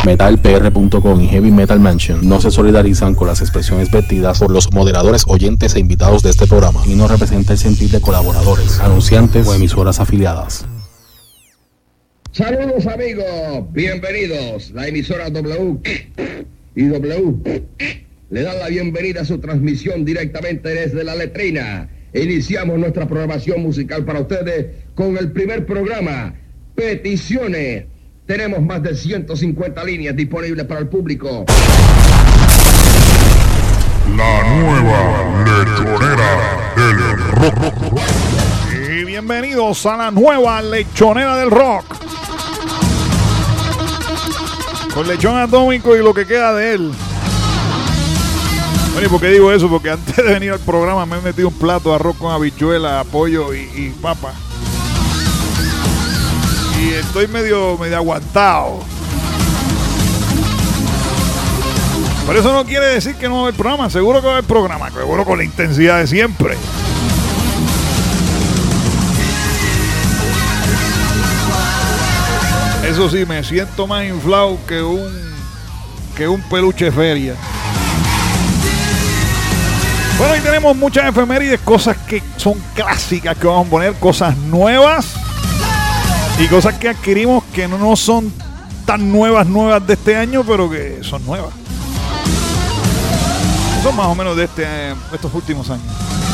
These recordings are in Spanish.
MetalPR.com y Heavy Metal Mansion no se solidarizan con las expresiones vertidas por los moderadores, oyentes e invitados de este programa y no representa el sentir de colaboradores, anunciantes o emisoras afiliadas. Saludos amigos, bienvenidos. La emisora W y W le dan la bienvenida a su transmisión directamente desde la letrina. Iniciamos nuestra programación musical para ustedes con el primer programa, Peticiones. Tenemos más de 150 líneas disponibles para el público. La nueva lechonera del rock. Y bienvenidos a la nueva lechonera del rock. Con Lechón Atómico y lo que queda de él. Bueno, ¿y por qué digo eso? Porque antes de venir al programa me he metido un plato de arroz con habichuela, pollo y papa. Y estoy medio aguantado. Pero eso no quiere decir que no va a haber programa. Seguro que va a haber programa. Seguro con la intensidad de siempre. Eso sí, me siento más inflado que un peluche de feria. Bueno, y tenemos muchas efemérides, cosas que son clásicas que vamos a poner, cosas nuevas y cosas que adquirimos que no son tan nuevas de este año, pero que son nuevas. Son más o menos de estos últimos años.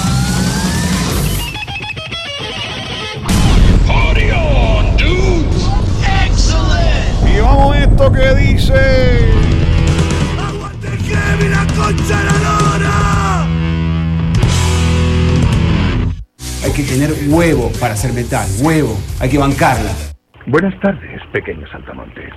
Party on, dudes! Excellent! Y vamos a esto que dice... ¡Aguante Kevin, la concha de la lora! Hay que tener huevo para hacer metal, huevo, hay que bancarla. Buenas tardes, pequeño saltamontes.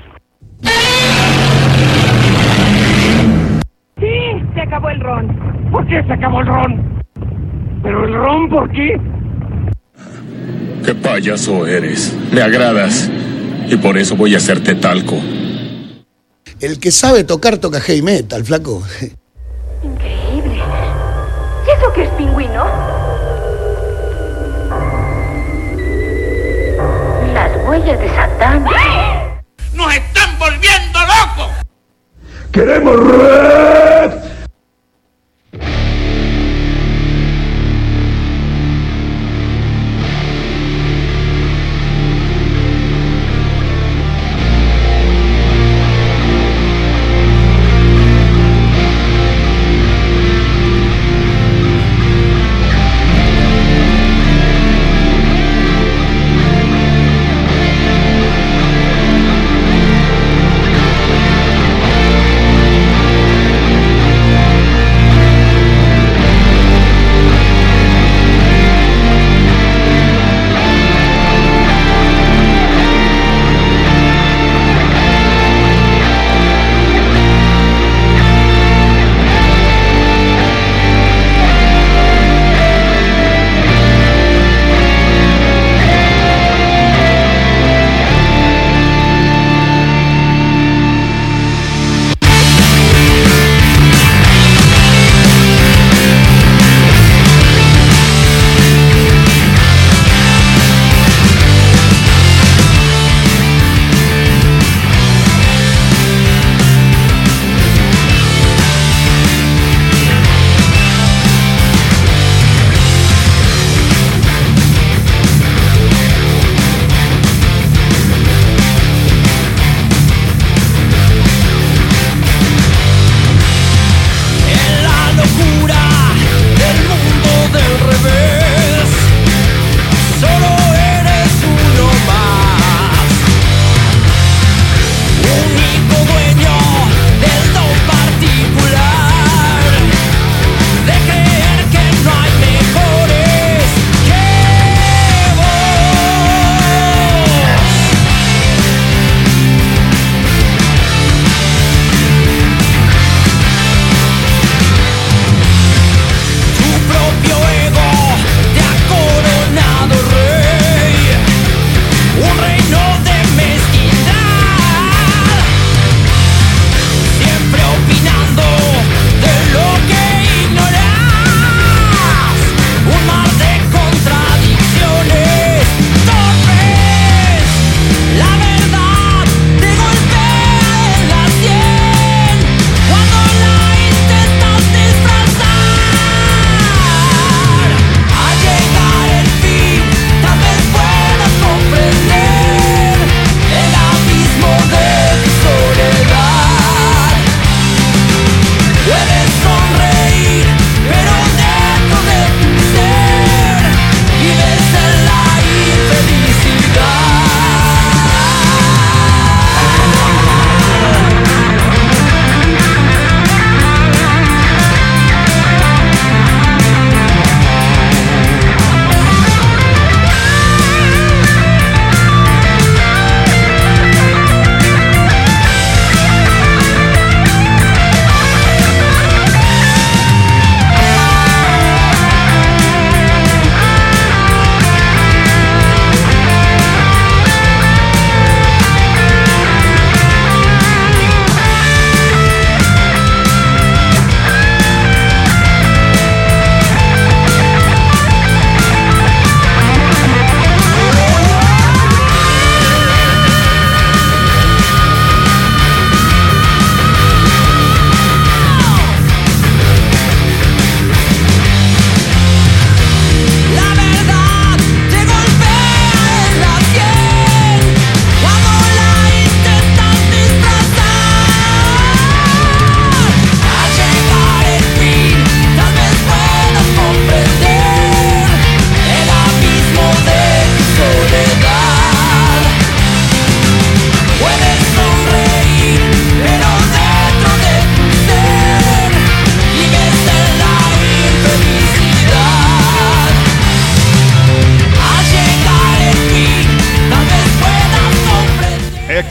Sí, se acabó el ron. ¿Por qué se acabó el ron? ¿Pero el ron por qué? Qué payaso eres. Me agradas. Y por eso voy a hacerte talco. El que sabe tocar toca heavy metal, flaco. Increíble. ¿Y eso qué es, pingüino? Las huellas de Satán. ¡Nos están volviendo locos! ¡Queremos red!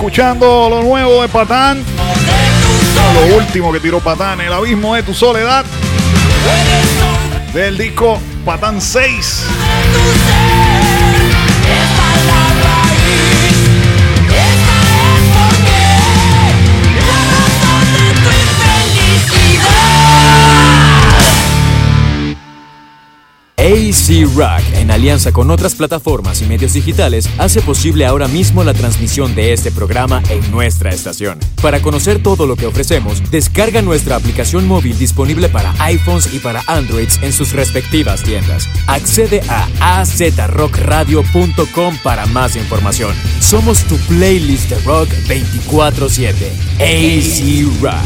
escuchando lo nuevo de Patán. Lo último que tiró Patán, El abismo de tu soledad. Del disco Patán 6. AC Rock, en alianza con otras plataformas y medios digitales, hace posible ahora mismo la transmisión de este programa en nuestra estación. Para conocer todo lo que ofrecemos, descarga nuestra aplicación móvil disponible para iPhones y para Androids en sus respectivas tiendas. Accede a azrockradio.com para más información. Somos tu playlist de rock 24/7. AC Rock.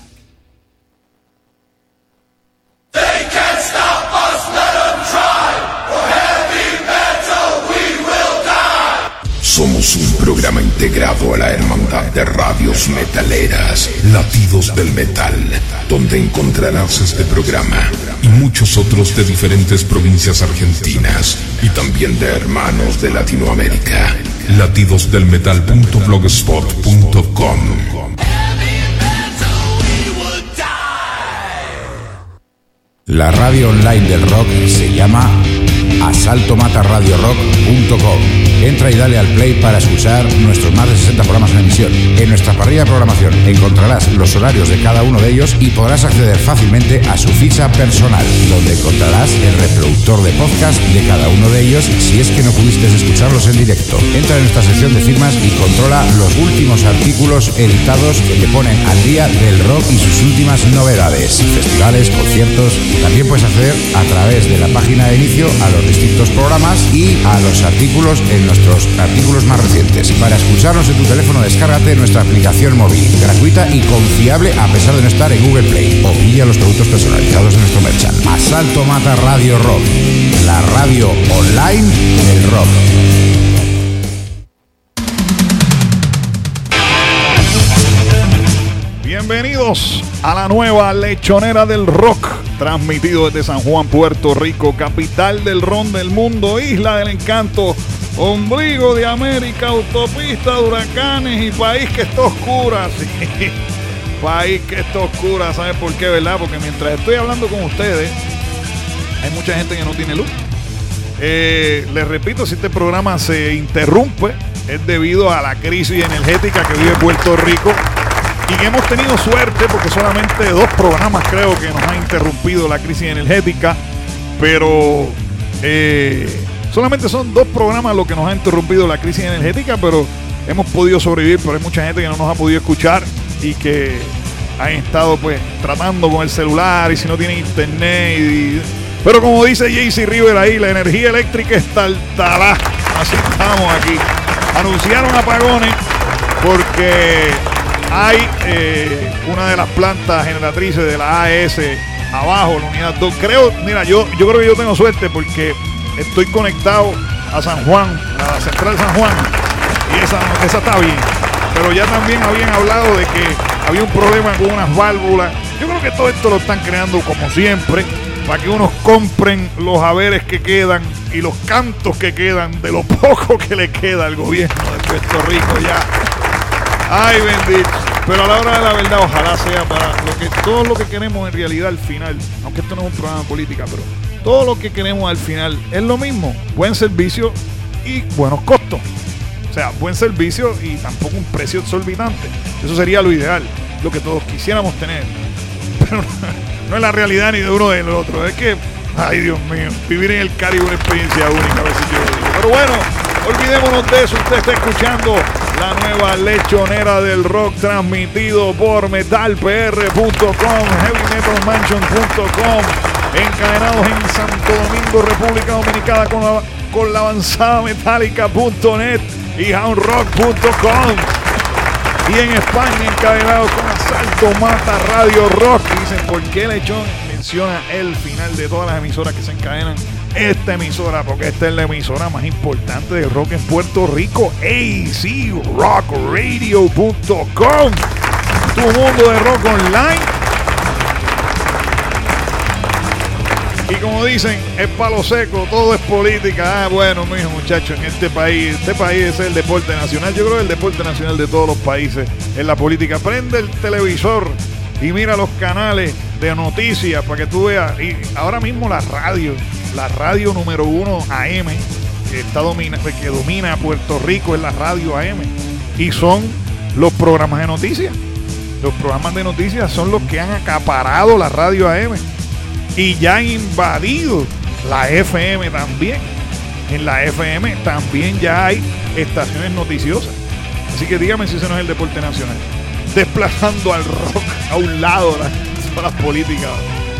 Somos un programa integrado a la Hermandad de Radios Metaleras, Latidos del Metal, donde encontrarás este programa y muchos otros de diferentes provincias argentinas y también de hermanos de Latinoamérica. Latidosdelmetal.blogspot.com. La radio online del rock se llama asaltomataradiorock.com. Entra y dale al play para escuchar nuestros más de 60 programas en emisión. En nuestra parrilla de programación encontrarás los horarios de cada uno de ellos y podrás acceder fácilmente a su ficha personal, donde encontrarás el reproductor de podcast de cada uno de ellos si es que no pudiste escucharlos en directo. Entra en nuestra sección de firmas y controla los últimos artículos editados que te ponen al día del rock y sus últimas novedades, festivales, conciertos. También puedes acceder a través de la página de inicio a los distintos programas y a los artículos en nuestros artículos más recientes. Para escucharnos en tu teléfono, descárgate nuestra aplicación móvil, gratuita y confiable a pesar de no estar en Google Play, o pilla los productos personalizados de nuestro merchant. Asalto Mata Radio Rock, la radio online del rock. Bienvenidos a la nueva lechonera del rock, transmitido desde San Juan, Puerto Rico, capital del ron del mundo, isla del encanto, ombligo de América, autopista de huracanes y país que está oscura. Sí. País que está oscura, ¿sabes por qué, verdad? Porque mientras estoy hablando con ustedes, hay mucha gente que no tiene luz. Les repito, si este programa se interrumpe, es debido a la crisis energética que vive Puerto Rico. Y que hemos tenido suerte porque solamente 2 programas creo que nos han interrumpido la crisis energética. Pero solamente son 2 programas los que nos han interrumpido la crisis energética, pero hemos podido sobrevivir. Pero hay mucha gente que no nos ha podido escuchar y que han estado pues tratando con el celular y si no tienen internet. Pero como dice JC River ahí, la energía eléctrica está alta. Así estamos aquí. Anunciaron apagones porque hay una de las plantas generatrices de la AES abajo, la unidad 2. Mira, yo creo que yo tengo suerte porque estoy conectado a San Juan, a la central San Juan, y esa está bien. Pero ya también habían hablado de que había un problema con unas válvulas. Yo creo que todo esto lo están creando como siempre, para que unos compren los haberes que quedan y los cantos que quedan de lo poco que le queda al gobierno de Puerto Rico ya. Ay, bendito. Pero a la hora de la verdad, ojalá sea para todo lo que queremos en realidad al final, aunque esto no es un programa de política, pero todo lo que queremos al final es lo mismo: buen servicio y buenos costos. O sea, buen servicio y tampoco un precio exorbitante. Eso sería lo ideal, lo que todos quisiéramos tener. Pero no es la realidad ni de uno ni del otro. Es que, ay, Dios mío, vivir en el Caribe es una experiencia única, a veces yo digo. Pero bueno, olvidémonos de eso. Usted está escuchando la nueva lechonera del rock, transmitido por metalpr.com, heavymetalmansion.com, encadenados en Santo Domingo, República Dominicana, con la avanzada metálica.net y houndrock.com, y en España encadenados con Asalto Mata Radio Rock. Y dicen, ¿por qué Lechón menciona el final de todas las emisoras que se encadenan? Esta emisora, porque esta es la emisora más importante de rock en Puerto Rico, azrockradio.com, tu mundo de rock online. Y como dicen, es palo seco, todo es política. Ah, bueno, mijo, muchachos, en este país es el deporte nacional. Yo creo que el deporte nacional de todos los países es la política. Prende el televisor y mira los canales de noticias para que tú veas. Y ahora mismo la radio número 1 AM, que domina Puerto Rico, es la radio AM. Y son los programas de noticias. Los programas de noticias son los que han acaparado la radio AM. Y ya han invadido la FM también. En la FM también ya hay estaciones noticiosas. Así que dígame si ese no es el deporte nacional. Desplazando al rock a un lado de las políticas.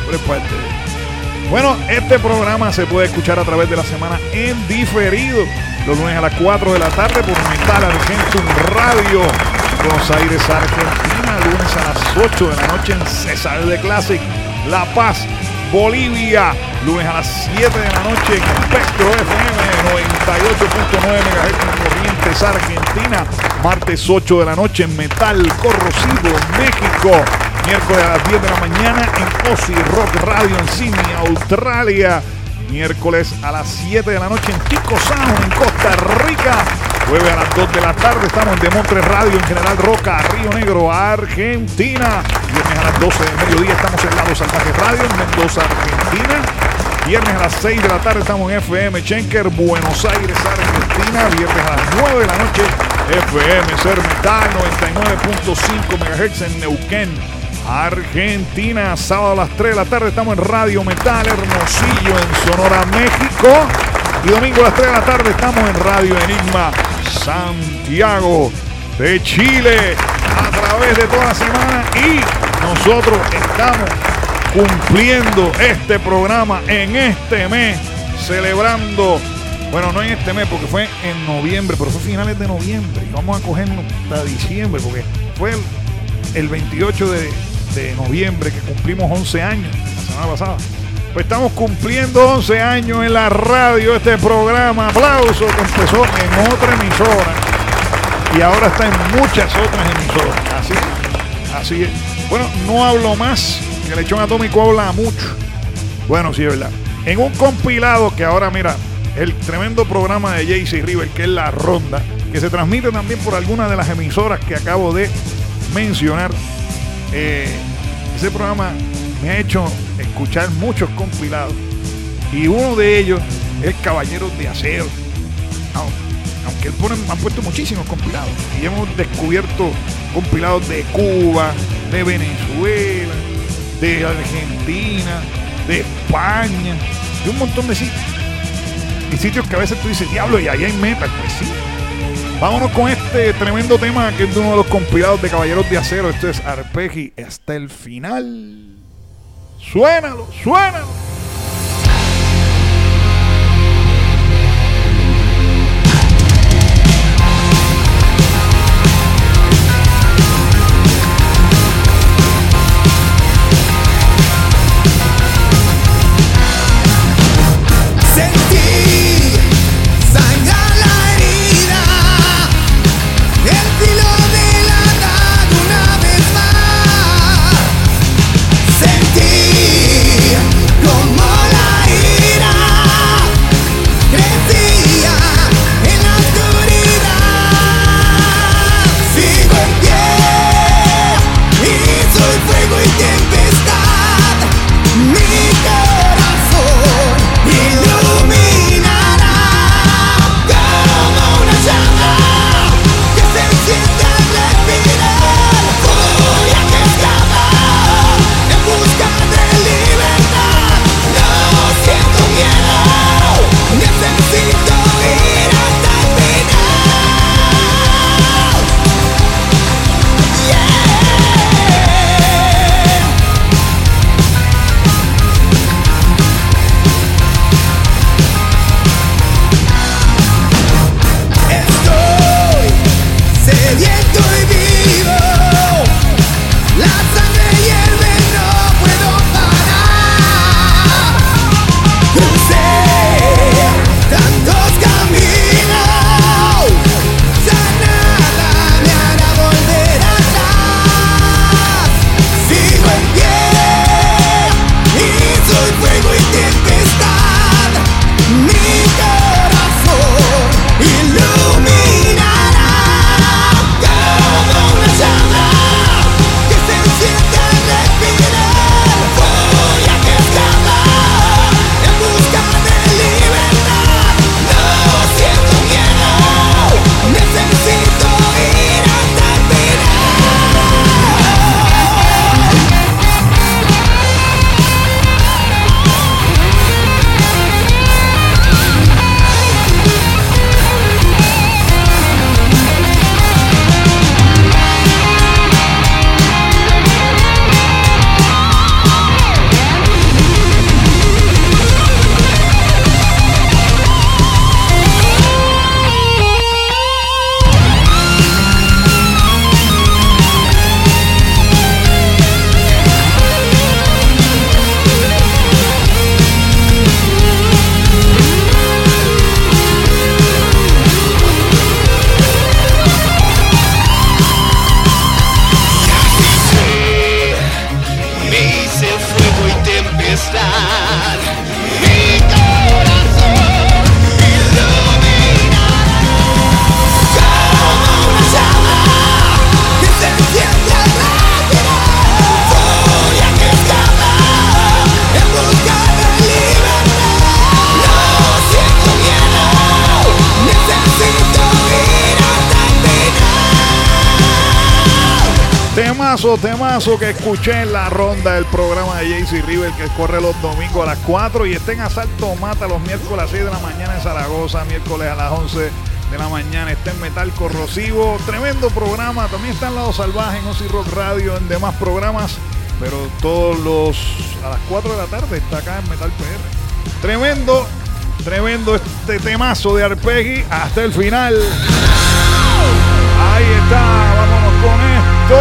Bueno, este programa se puede escuchar a través de la semana en diferido. Los lunes a las 4 de la tarde por Metal Argentum Radio. Buenos Aires, Argentina. Lunes a las 8 de la noche en César de Classic. La Paz, Bolivia, lunes a las 7 de la noche en Espectro FM 98.9 MHz en Corrientes, Argentina. Martes 8 de la noche en Metal Corrosivo, México. Miércoles a las 10 de la mañana en Aussie Rock Radio en Sydney, Australia. Miércoles a las 7 de la noche en Tico Sound en Costa Rica. Jueves a las 2 de la tarde estamos en Demontre Radio en General Roca, Río Negro, Argentina. Viernes a las 12 del mediodía estamos en Lado Salvaje Radio en Mendoza, Argentina. Viernes a las 6 de la tarde estamos en FM Schenker, Buenos Aires, Argentina. Viernes a las 9 de la noche FM Ser Metal 99.5 MHz en Neuquén, Argentina. Sábado a las 3 de la tarde estamos en Radio Metal Hermosillo en Sonora, México. Y domingo a las 3 de la tarde estamos en Radio Enigma Santiago de Chile a través de toda la semana. Y nosotros estamos cumpliendo este programa en este mes, celebrando, bueno, no en este mes porque fue en noviembre, pero fue finales de noviembre y vamos a cogernos hasta diciembre porque fue el 28 de noviembre que cumplimos 11 años la semana pasada. Pues estamos cumpliendo 11 años en la radio, este programa. Aplauso, que empezó en otra emisora y ahora está en muchas otras emisoras. Así es. Bueno, no hablo más, que el Lechón Atómico habla mucho. Bueno, sí es verdad. En un compilado que ahora, mira, el tremendo programa de JC River, que es La Ronda, que se transmite también por algunas de las emisoras que acabo de mencionar. Ese programa me ha hecho escuchar muchos compilados y uno de ellos es Caballeros de Acero, aunque han puesto muchísimos compilados y hemos descubierto compilados de Cuba, de Venezuela, de Argentina, de España, de un montón de sitios y sitios que a veces tú dices, diablo, y ahí hay metal. Pues sí. Vámonos con este tremendo tema que es de uno de los compilados de Caballeros de Acero. Esto es Arpeggi hasta el final. Suénalo, suénalo. Como Temazo que escuché en la ronda del programa de JC River, que corre los domingos a las 4 y está en Asalto Mata los miércoles a las 6 de la mañana en Zaragoza, miércoles a las 11 de la mañana está en Metal Corrosivo. Tremendo programa. También está en Lado Salvaje en Ozzy Rock Radio, en demás programas, pero a las 4 de la tarde está acá en Metal PR. Tremendo este temazo de Arpeggi hasta el final. Ahí está, vámonos con esto.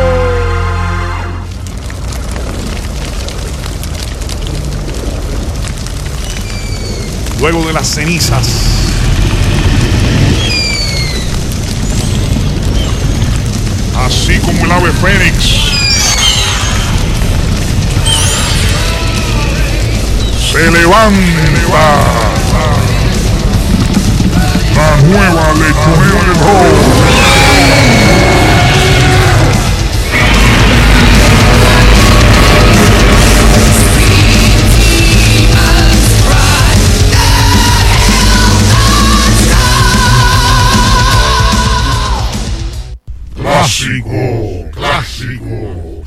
Luego de las cenizas, así como el ave fénix, se levanta la nueva lechonera del rock. Clásico.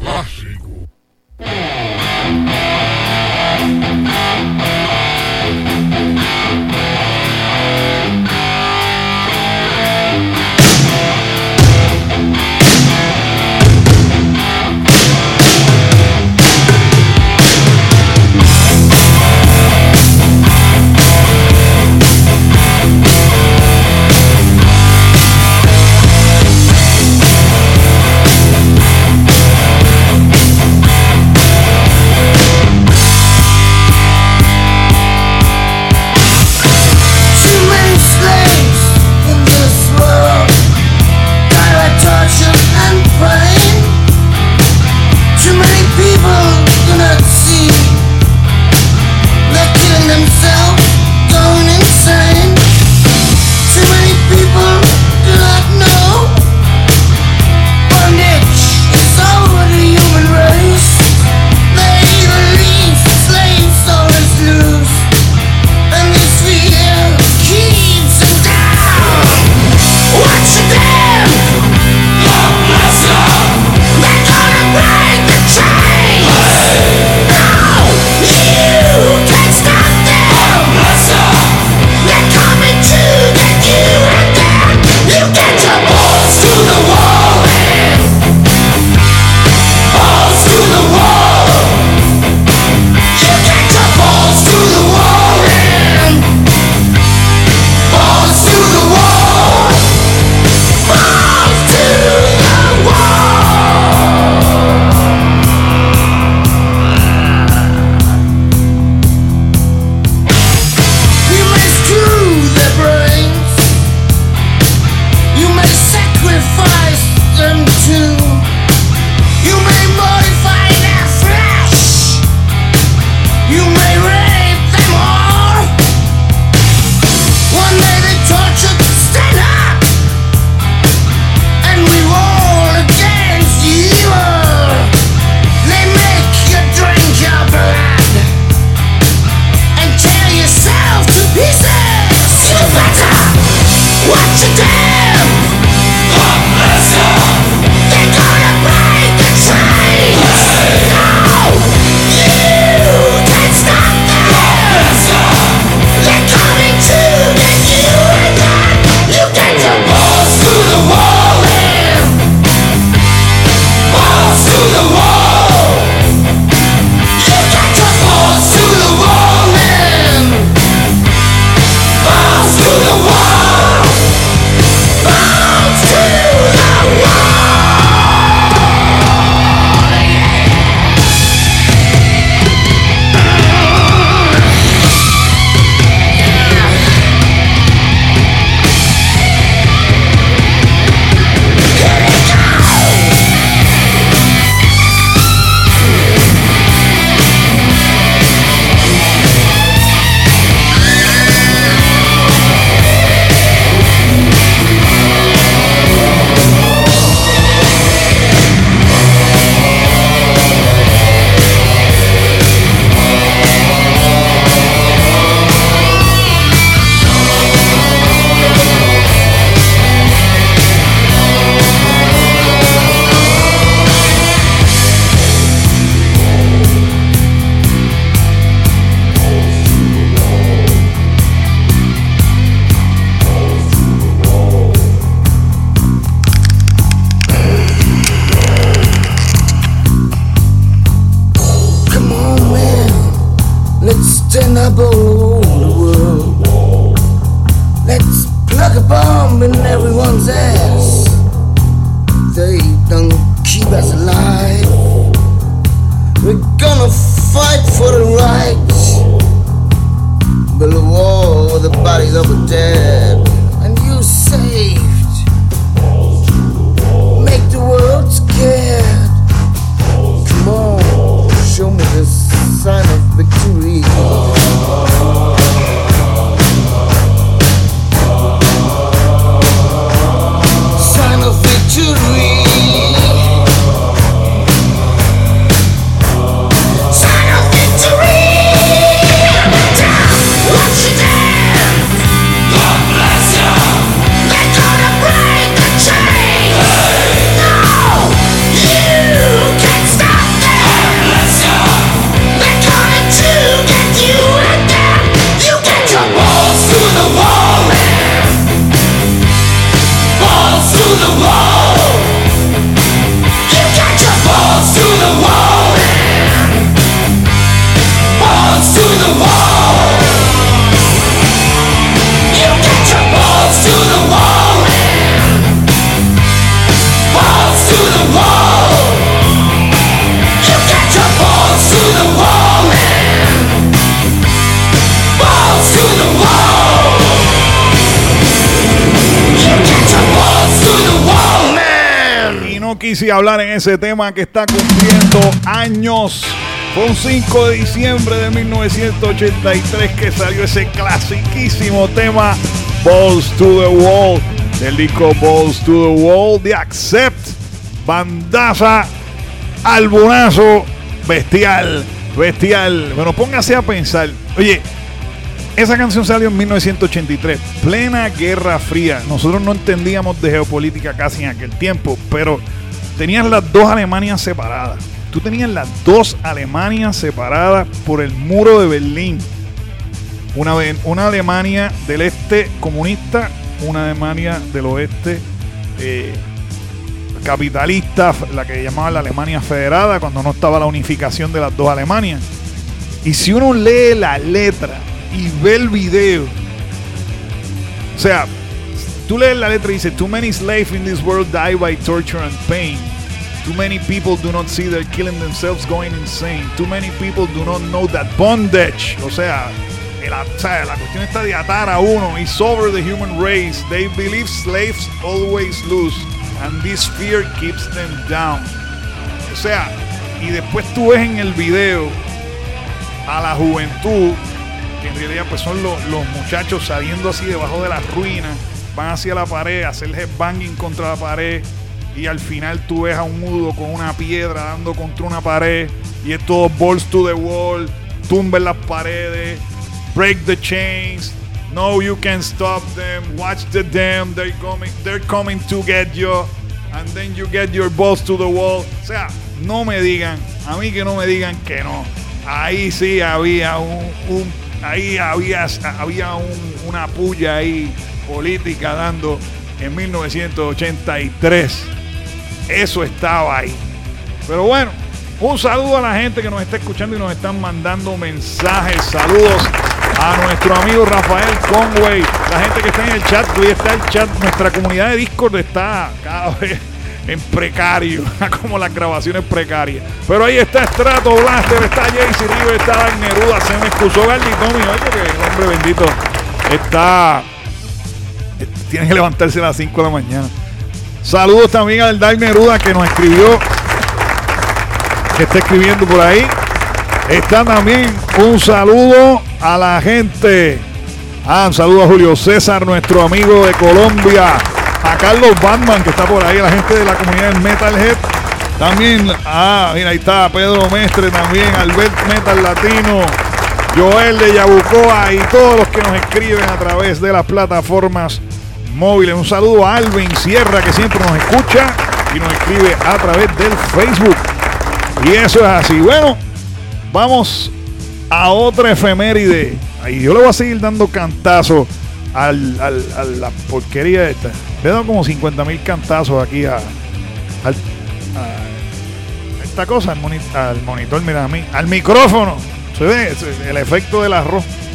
trouble the world. Let's plug a bomb in everyone's ass. They don't keep us alive. We're gonna fight for the right. Build a wall with the bodies of the dead. And you saved. Make the world scared. Come on, show me the sign of victory. Sign of victory. Sign of victory. What you did? God bless you. They're gonna break the chains. No, you can't stop them. God bless you. They're coming to get you again. You get your balls to the wall, man. Balls to the wall. You got your balls to the wall, man. Balls to the wall. You got your balls to the wall, man. Balls to the wall. You got your balls to the wall, man. Balls to the wall. You got your balls to the wall, man. Y no quise hablar en ese tema que está cumpliendo años. Fue un 5 de diciembre de 1983 que salió ese clasiquísimo tema Balls to the Wall, del disco Balls to the Wall de Accept. Bandaza, albumazo, bestial. Bueno, póngase a pensar. Oye, esa canción salió en 1983, plena Guerra Fría. Nosotros no entendíamos de geopolítica casi en aquel tiempo, pero tenías las dos Alemanias separadas. Tú tenías las dos Alemanias separadas por el muro de Berlín. Una Alemania del este comunista, una Alemania del oeste capitalista, la que llamaban la Alemania Federada, cuando no estaba la unificación de las dos Alemanias. Y si uno lee la letra y ve el video, o sea, tú lees la letra y dice: Too many slaves in this world die by torture and pain. Too many people do not see they're killing themselves going insane. Too many people do not know that bondage. O sea, la cuestión está de atar a uno. It's over the human race. They believe slaves always lose. And this fear keeps them down. O sea, y después tú ves en el video a la juventud, que en realidad pues son los muchachos saliendo así debajo de las ruinas, van hacia la pared, a hacer headbanging contra la pared. Y al final tú ves a un mudo con una piedra dando contra una pared. Y es todo balls to the wall. Tumben las paredes. Break the chains. No, you can't stop them. Watch the dam. They're coming to get you. And then you get your balls to the wall. O sea, no me digan. A mí que no me digan que no. Ahí sí había una puya ahí política dando en 1983. Eso estaba ahí. Pero bueno, un saludo a la gente que nos está escuchando y nos están mandando mensajes. Saludos a nuestro amigo Rafael Conway, la gente que está en el chat. Hoy está el chat, nuestra comunidad de Discord está cada vez en precario, como las grabaciones precarias. Pero ahí está Strato Blaster, está Jaycee River, está Dark Neruda. Se me excusó Gardy Tommy hoy porque el hombre bendito tiene que levantarse a las 5 de la mañana. Saludos también al Dark Neruda que nos escribió, que está escribiendo por ahí. Está también un saludo a la gente. Un saludo a Julio César, nuestro amigo de Colombia. A Carlos Batman, que está por ahí, a la gente de la comunidad del Metalhead. También, mira, ahí está Pedro Mestre también, Albert Metal Latino, Joel de Yabucoa y todos los que nos escriben a través de las plataformas móviles. Un saludo a Alvin Sierra, que siempre nos escucha y nos escribe a través del Facebook. Y eso es así. Bueno, vamos a otra efeméride. Ahí yo le voy a seguir dando cantazos a la porquería esta. Le he dado como 50,000 cantazos aquí a esta cosa, al monitor, mira a mí, al micrófono. Se ve el efecto del arroz.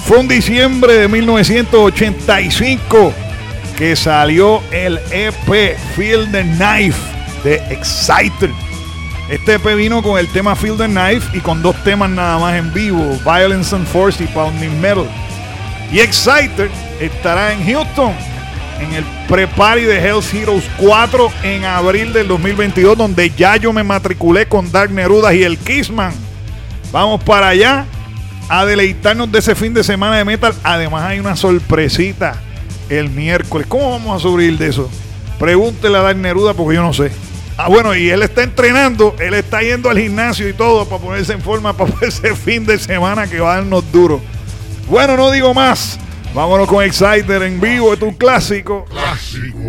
Fue un diciembre de 1985 que salió el EP Feel the Knife de Exciter. Este EP vino con el tema Feel the Knife y con 2 temas nada más en vivo, Violence and Force y Pounding Metal. Y Exciter estará en Houston en el pre-party de Hell's Heroes 4 en abril del 2022, donde ya yo me matriculé con Dark Nerudas y el Kissman. Vamos para allá a deleitarnos de ese fin de semana de metal. Además hay una sorpresita el miércoles. ¿Cómo vamos a sobrevivir de eso? Pregúntele a Dark Neruda porque yo no sé. Bueno, y él está entrenando, él está yendo al gimnasio y todo para ponerse en forma para ese fin de semana que va a darnos duro. Bueno, no digo más. Vámonos con Exciter en vivo, es un clásico. Clásico.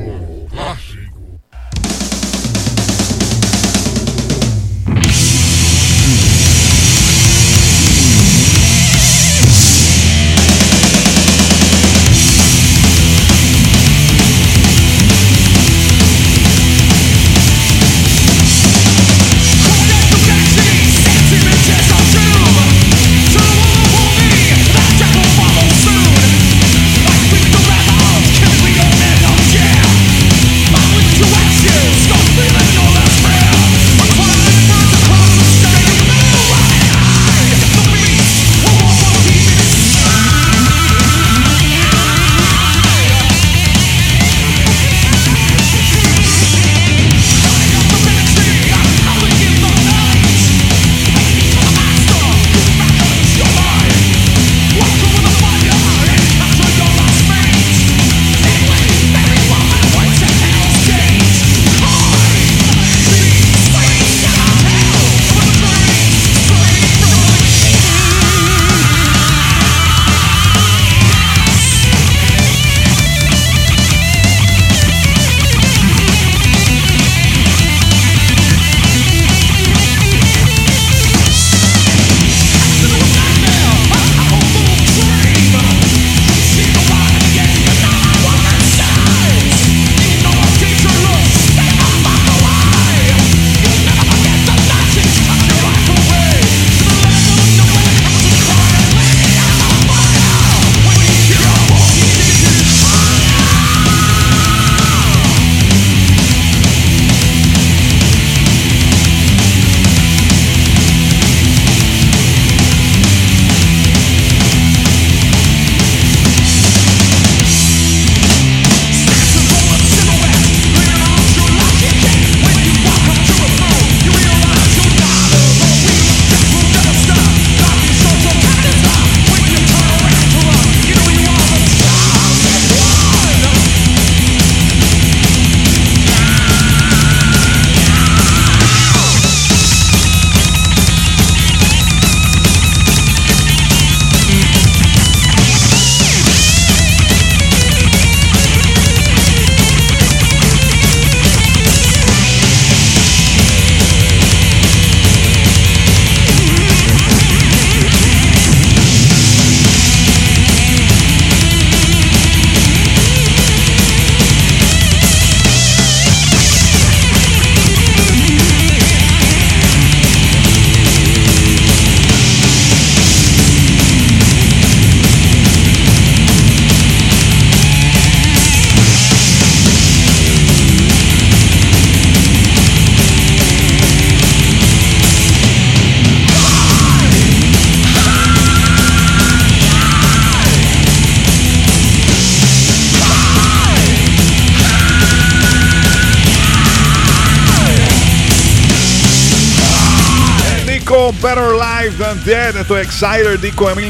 Better Life Than Dead. Esto es Exciter, disco de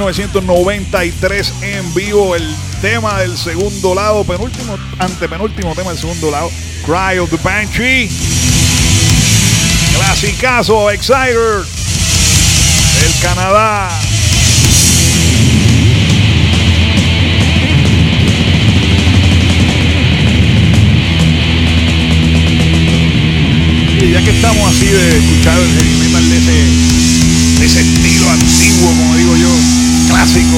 1993 en vivo. El tema del segundo lado, antepenúltimo tema del segundo lado, Cry of the Banshee. Clasicazo, Exciter, el Canadá. Y ya que estamos así de escuchar el heavy metal de ese estilo antiguo, como digo yo, clásico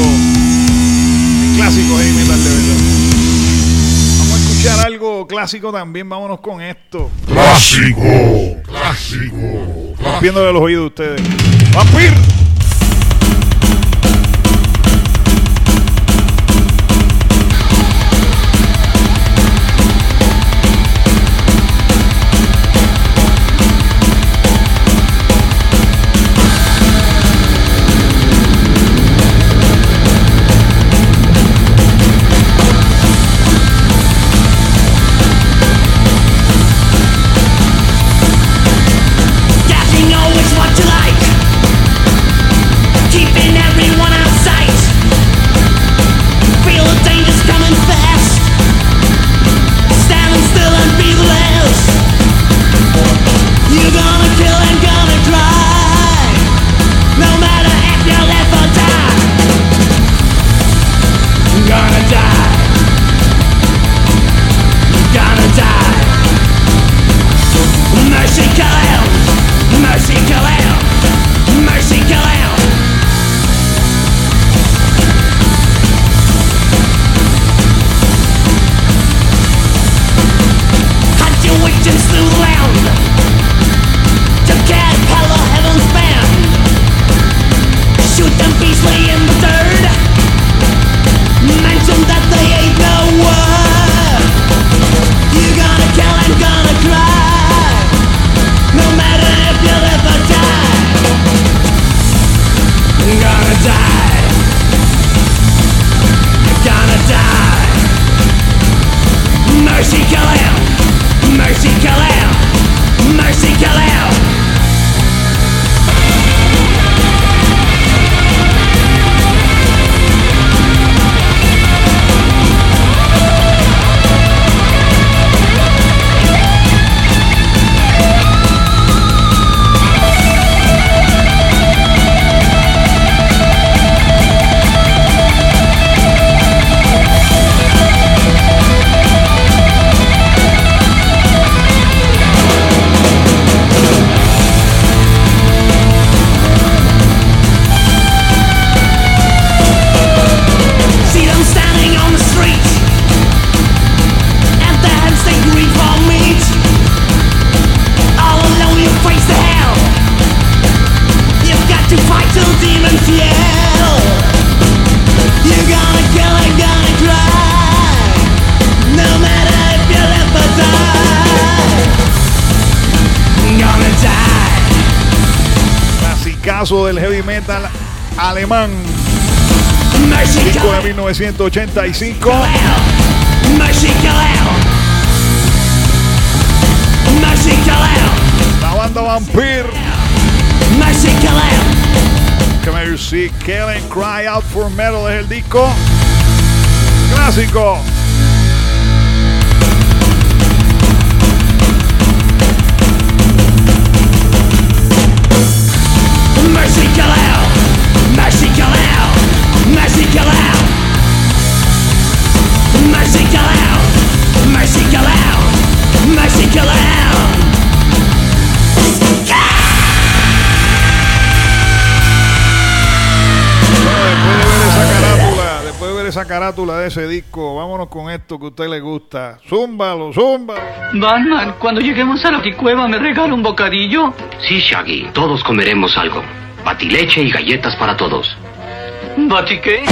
heavy metal de verdad, vamos a escuchar algo clásico también. Vámonos con esto. Clásico. Rompiéndole los oídos a ustedes. ¡Vampir! clasicazo del heavy metal alemán. Disco de 1985. La banda Vampire. Come here, see Kellen Cry Out for Metal es el disco clásico. Mercy kill out, mercy kill out, mercy kill out, mercy kill out, mercy kill out, mercy kill out. Después de ver esa carátula de ese disco, vámonos con esto que a usted le gusta. Zúmbalo, zúmbalo. Batman, cuando lleguemos a la Ticueva, ¿me regala un bocadillo? Sí, Shaggy, todos comeremos algo. Batileche y galletas para todos. ¿Bati qué?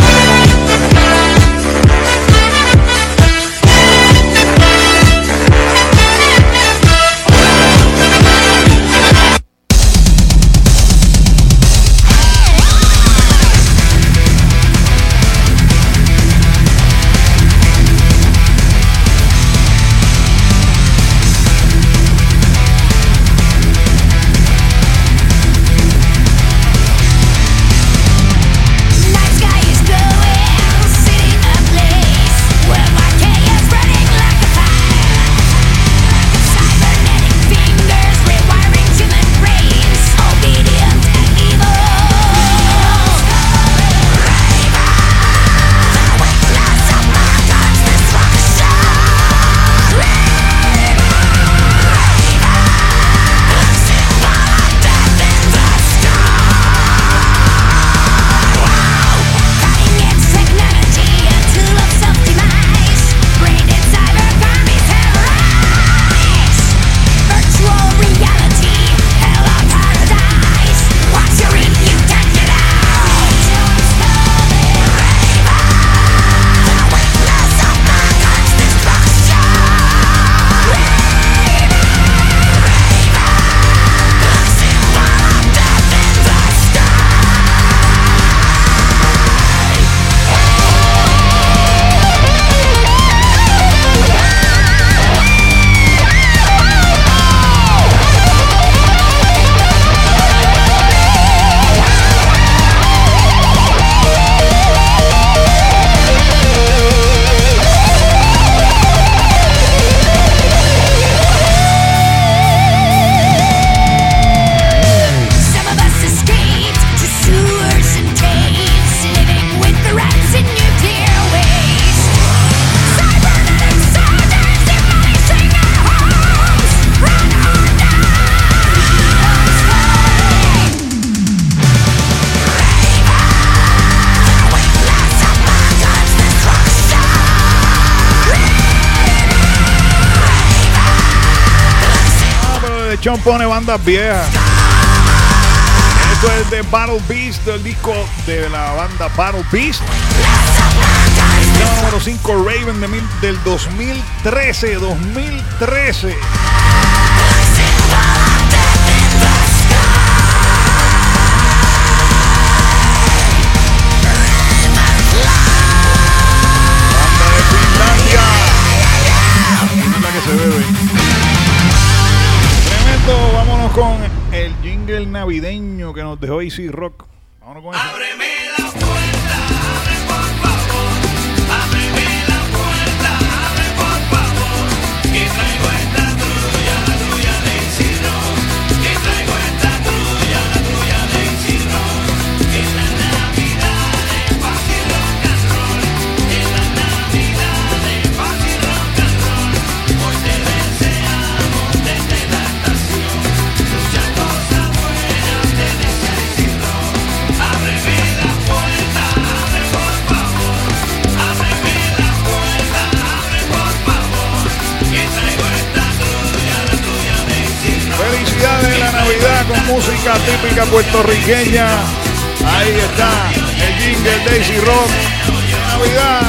Chon pone bandas viejas. Esto es de Battle Beast, del disco de la banda Battle Beast. Tema número 5, Raven del 2013. Banda de Finlandia. Es la que se bebe. Vámonos con el jingle navideño que nos dejó Easy Rock. Vámonos con eso. Ábreme la puerta, abre por favor. Ábreme la puerta, abre por favor. Que traigo esta trulla, la trulla de Easy Rock. Que traigo esta trulla, la trulla de Easy Rock. Que la Navidad de paz y rock and roll. Que la Navidad de paz y rock and roll. Hoy te deseamos desde la estación. Muchas cosas buenas te desea Easy Rock. Ábreme la puerta, abre por favor. Ábreme la puerta, abre por favor. Que traigo esta trulla, la trulla de Easy Rock. Felicidades de la Navidad con música típica puertorriqueña. Ahí está el jingle de Easy Rock. Navidad.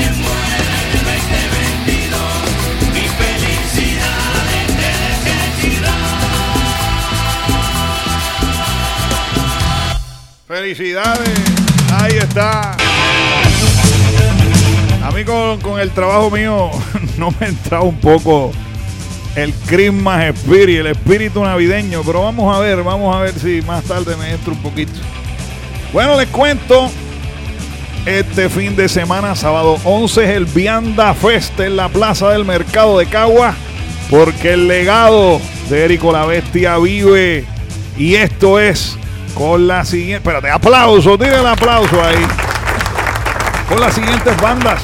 Música bien buena en el 2022. Mi felicidad te desea Easy Felicidades. Ahí está. A mí con el trabajo mío no me entra un poco el Christmas Spirit, el espíritu navideño, pero vamos a ver si más tarde me entra un poquito. Bueno, les cuento, este fin de semana, sábado 11, es el Vianda Fest en la Plaza del Mercado de Cagua, porque el legado de Érico la Bestia vive, y esto es con la siguiente, espérate, aplauso, tira el aplauso ahí, con las siguientes bandas.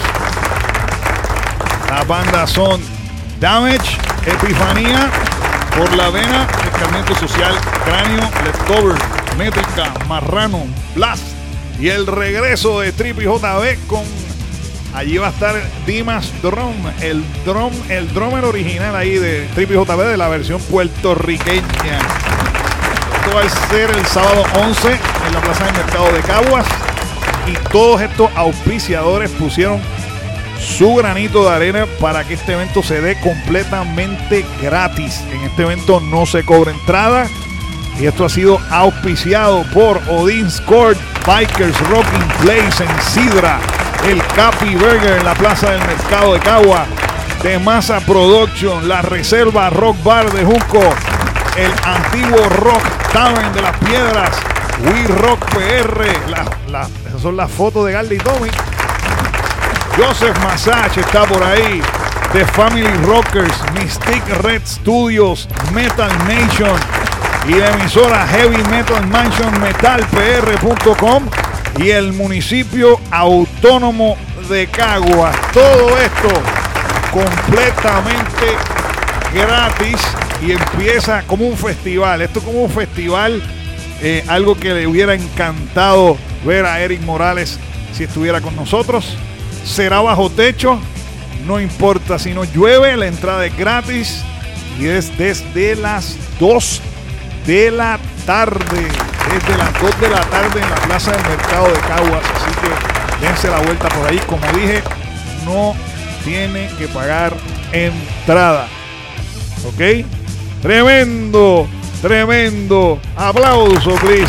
Las bandas son Damage, Epifanía, Por la Vena, Escarmiento Social, Cráneo, Leftover, Métrica, Marrano, Blast y el regreso de Trippy JB con... Allí va a estar Dimas Drum, el drummer original ahí de Trippy JB de la versión puertorriqueña. Esto va a ser el sábado 11 en la Plaza del Mercado de Caguas, y todos estos auspiciadores pusieron su granito de arena para que este evento se dé completamente gratis. En este evento no se cobra entrada, y esto ha sido auspiciado por Odin's Court, Bikers Rocking Place en Sidra, el Capi Burger en la Plaza del Mercado de Cagua, de Masa Production, la Reserva Rock Bar de Junco, el antiguo Rock Tavern de Las Piedras, We Rock PR, esas son las fotos de Gardy y Tommy. Joseph Massage está por ahí, The Family Rockers, Mystic Red Studios, Metal Nation y la emisora Heavy Metal Mansion, metalpr.com, y el municipio autónomo de Caguas. Todo esto completamente gratis y empieza como un festival. Esto como un festival, algo que le hubiera encantado ver a Eric Morales si estuviera con nosotros. Será bajo techo, no importa si no llueve, la entrada es gratis y es desde las 2 de la tarde. Desde las 2 de la tarde en la Plaza del Mercado de Caguas. Así que dense la vuelta por ahí. Como dije, no tiene que pagar entrada. ¿Ok? Tremendo, tremendo. Aplauso, please.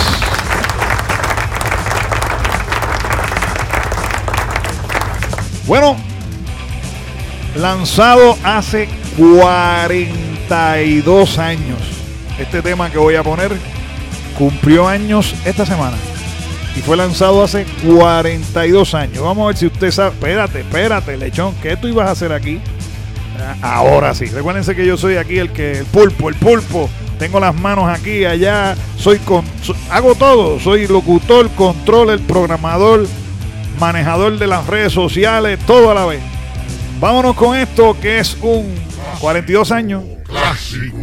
Bueno, lanzado hace 42 años. Este tema que voy a poner cumplió años esta semana y fue lanzado hace 42 años. Vamos a ver si usted sabe. Espérate, lechón, ¿qué tú ibas a hacer aquí? Ahora sí, recuérdense que yo soy aquí el pulpo. Tengo las manos aquí, allá, hago todo. Soy locutor, controller, programador, manejador de las redes sociales, todo a la vez. Vámonos con esto, que es un 42 años. Clásico.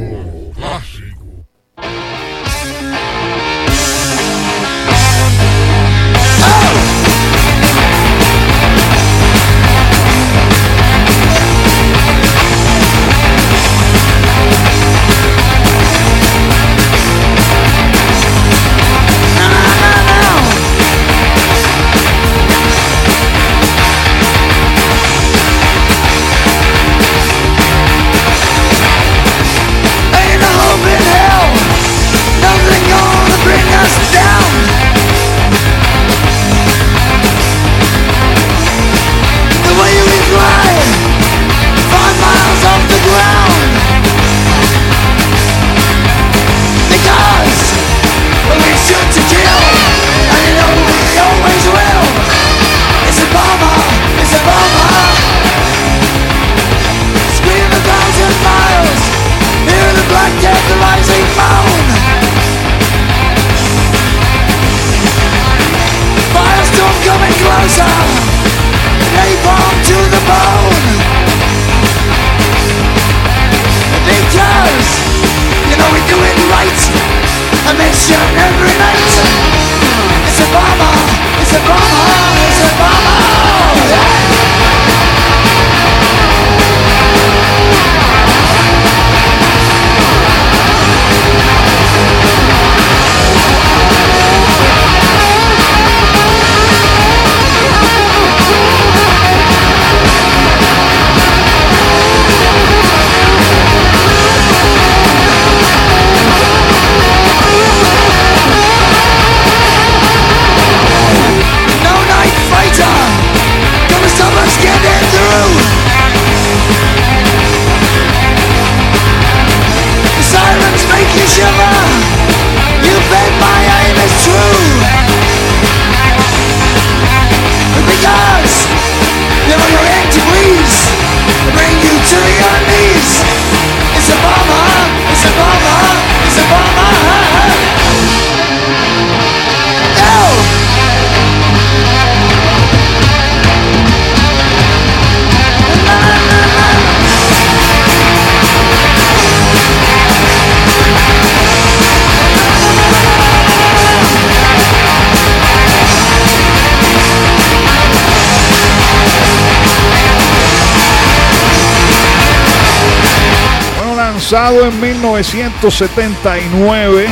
lanzado en 1979.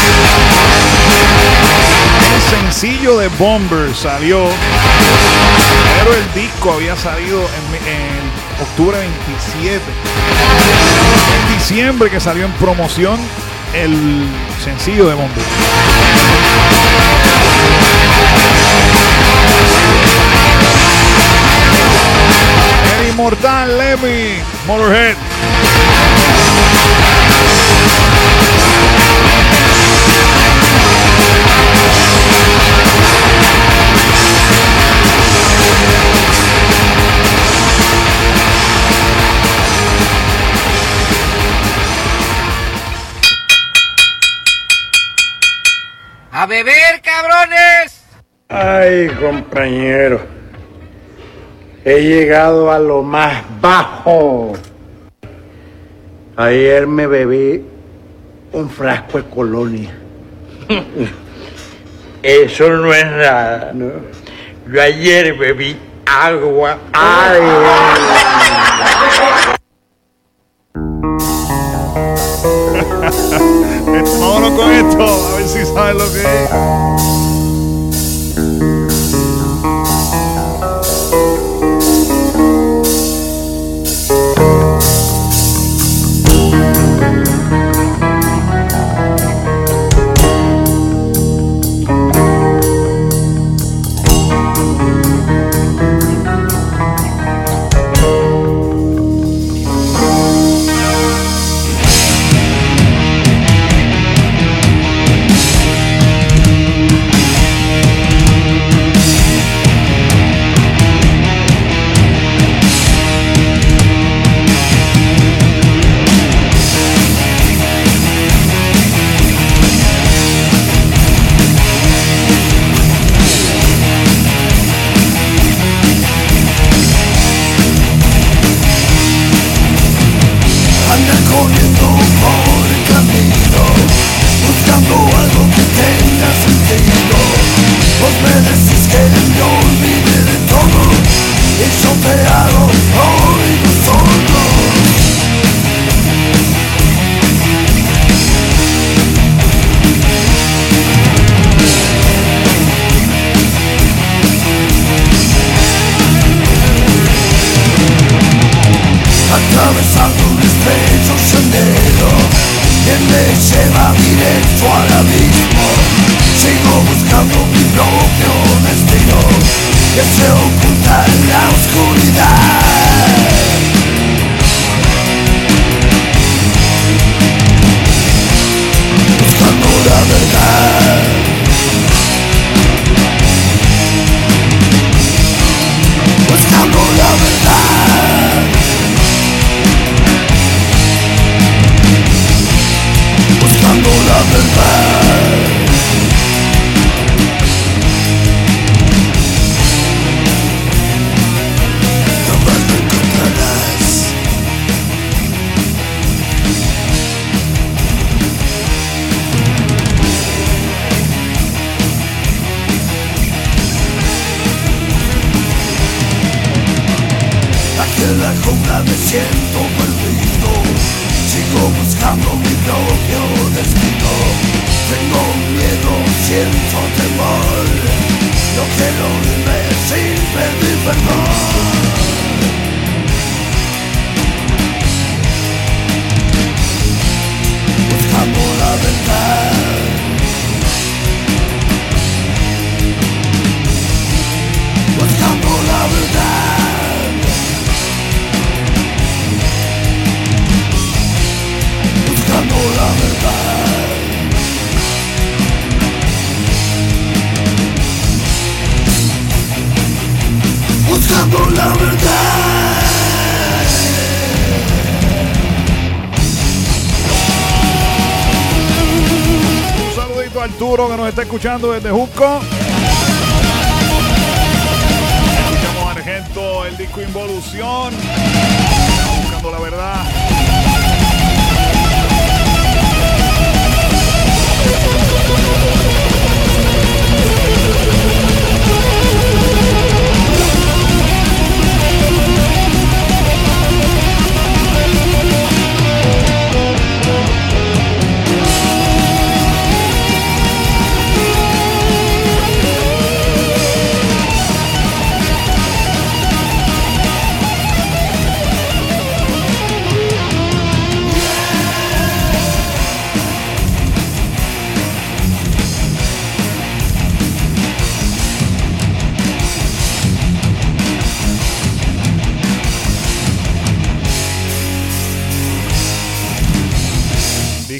El sencillo de Bomber salió, pero el disco había salido en octubre 27. En diciembre que salió en promoción el sencillo de Bomber. El inmortal Lemmy Motorhead. ¡A beber, cabrones! Ay, compañero, he llegado a lo más bajo. Ayer me bebí un frasco de colonia. Eso no es nada, ¿no? Yo ayer bebí agua. Ay. Vámonos con esto, a ver si saben lo que es. Arturo, que nos está escuchando desde Jusco. Escuchamos a Argento, el disco Involución. Buscando la verdad.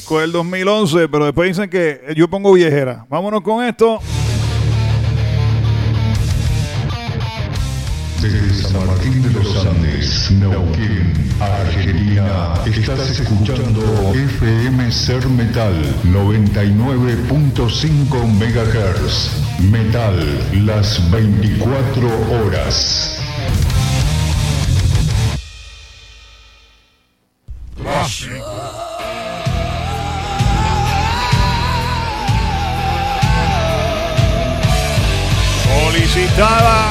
disco del 2011, pero después dicen que yo pongo viejera. Vámonos con esto. Desde San Martín de los Andes, Neuquén, Argentina, estás escuchando FM Ser Metal 99.5 MHz. Metal, las 24 horas. Solicitada.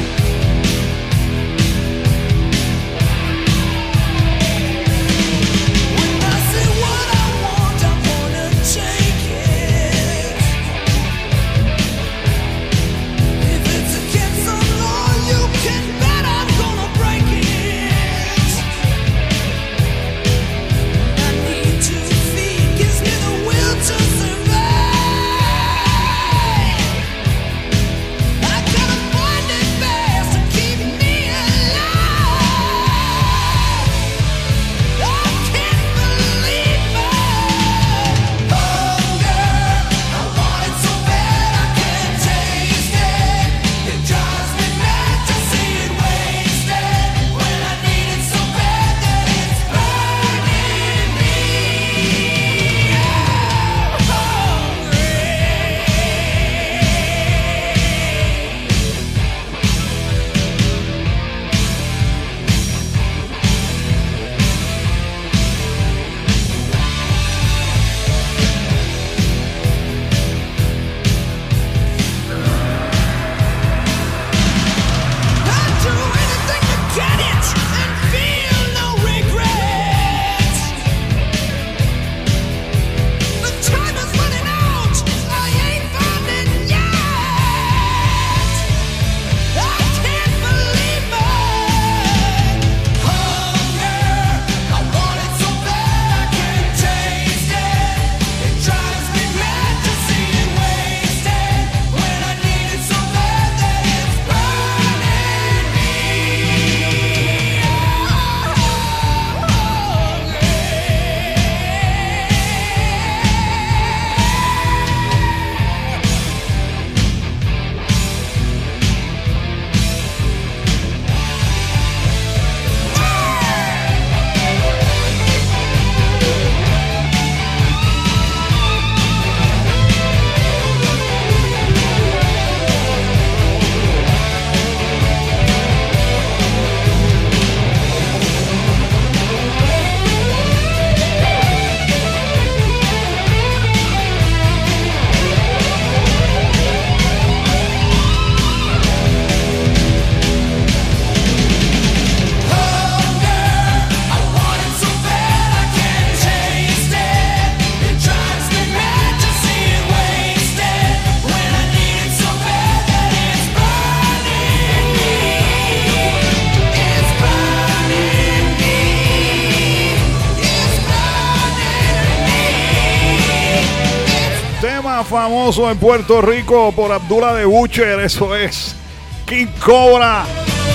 Famoso en Puerto Rico por Abdullah the Butcher, eso es King Cobra,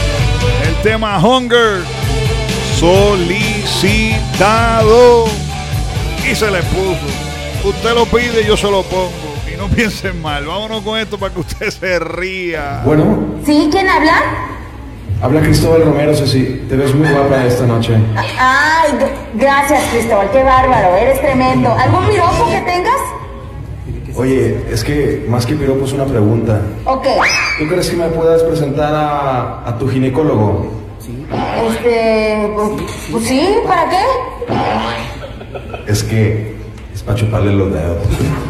el tema Hunger, solicitado, y se le puso. Usted lo pide, yo se lo pongo, y no piensen mal. Vámonos con esto para que usted se ría. Bueno. ¿Sí? ¿Quién habla? Habla Cristóbal Romero, Ceci. Te ves muy guapa esta noche. Ay, gracias, Cristóbal, qué bárbaro, eres tremendo. ¿Algún piropo que tengas? Oye, es que más que piropo es una pregunta. Ok. ¿Tú crees que me puedas presentar a tu ginecólogo? Pues sí, ¿para qué? Es que es para chuparle los dedos.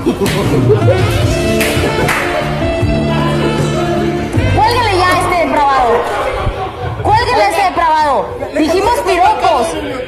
Cuélguele ya a este depravado. Cuélguele a este depravado. Dijimos piropos.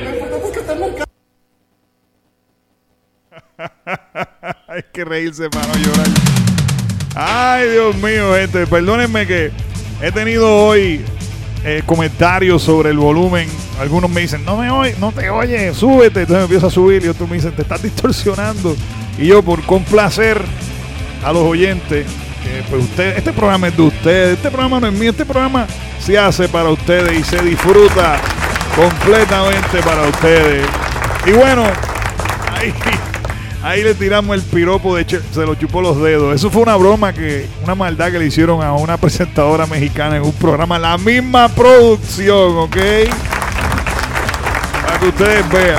Hay que reírse para no llorar. Ay, Dios mío, gente. Perdónenme que he tenido hoy comentarios sobre el volumen. Algunos me dicen, no te oye, súbete. Entonces me empiezo a subir y otros me dicen, te estás distorsionando. Y yo, por complacer a los oyentes, pues este programa es de ustedes. Este programa no es mío. Este programa se hace para ustedes y se disfruta completamente para ustedes. Y bueno, Ahí le tiramos el piropo de se lo chupó los dedos. Eso fue una broma, una maldad que le hicieron a una presentadora mexicana en un programa, la misma producción, ¿ok? Para que ustedes vean.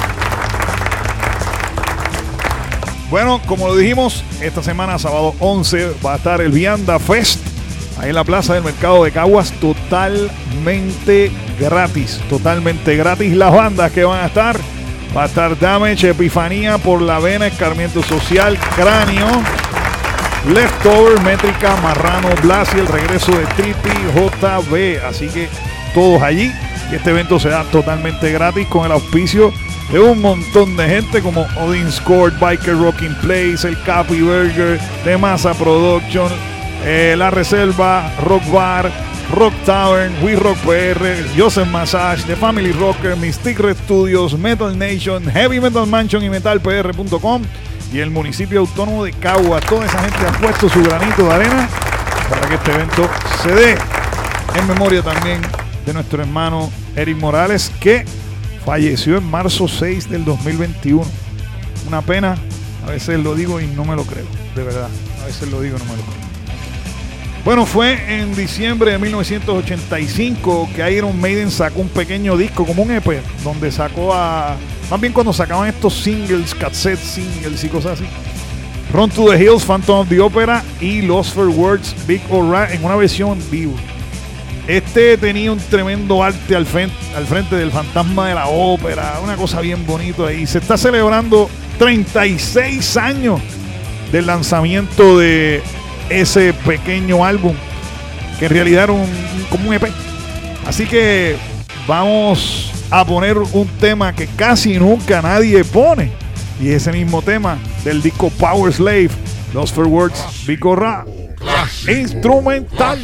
Bueno, como lo dijimos, esta semana, sábado 11, va a estar el Vianda Fest ahí en la Plaza del Mercado de Caguas, totalmente gratis. Totalmente gratis. Las bandas que van a estar: va a estar Damage, Epifanía, Por la Vena, Escarmiento Social, Cráneo, Leftover, Métrica, Marrano, Blasi, el regreso de Trippy, JB. Así que todos allí. Y este evento se da totalmente gratis con el auspicio de un montón de gente como Odin Scored, Biker Rocking Place, el Capi Burger, de Masa Production, La Reserva, Rock Bar, Rock Tavern, We Rock PR, Joseph Massage, The Family Rocker, Mystic Red Studios, Metal Nation, Heavy Metal Mansion y MetalPR.com y el municipio autónomo de Caguas. Toda esa gente ha puesto su granito de arena para que este evento se dé, en memoria también de nuestro hermano Eric Morales, que falleció en marzo 6 del 2021. Una pena, a veces lo digo y no me lo creo, de verdad. A veces lo digo y no me lo creo. Bueno, fue en diciembre de 1985 que Iron Maiden sacó un pequeño disco, como un EP, donde sacó más bien cuando sacaban estos singles, cassette singles y cosas así. Run to the Hills, Phantom of the Opera y Lost for Words, Big or Rat, en una versión en vivo. Este tenía un tremendo arte al frente del Fantasma de la Ópera, una cosa bien bonita. Y se está celebrando 36 años del lanzamiento de ese pequeño álbum, que en realidad era como un EP. Así que vamos a poner un tema que casi nunca nadie pone, y ese mismo tema del disco Power Slave, Lost for Words, Big or Rat, instrumental.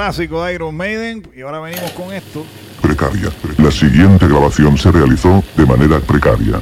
clásico de Iron Maiden. Y ahora venimos con esto. Precaria. La siguiente grabación se realizó de manera precaria.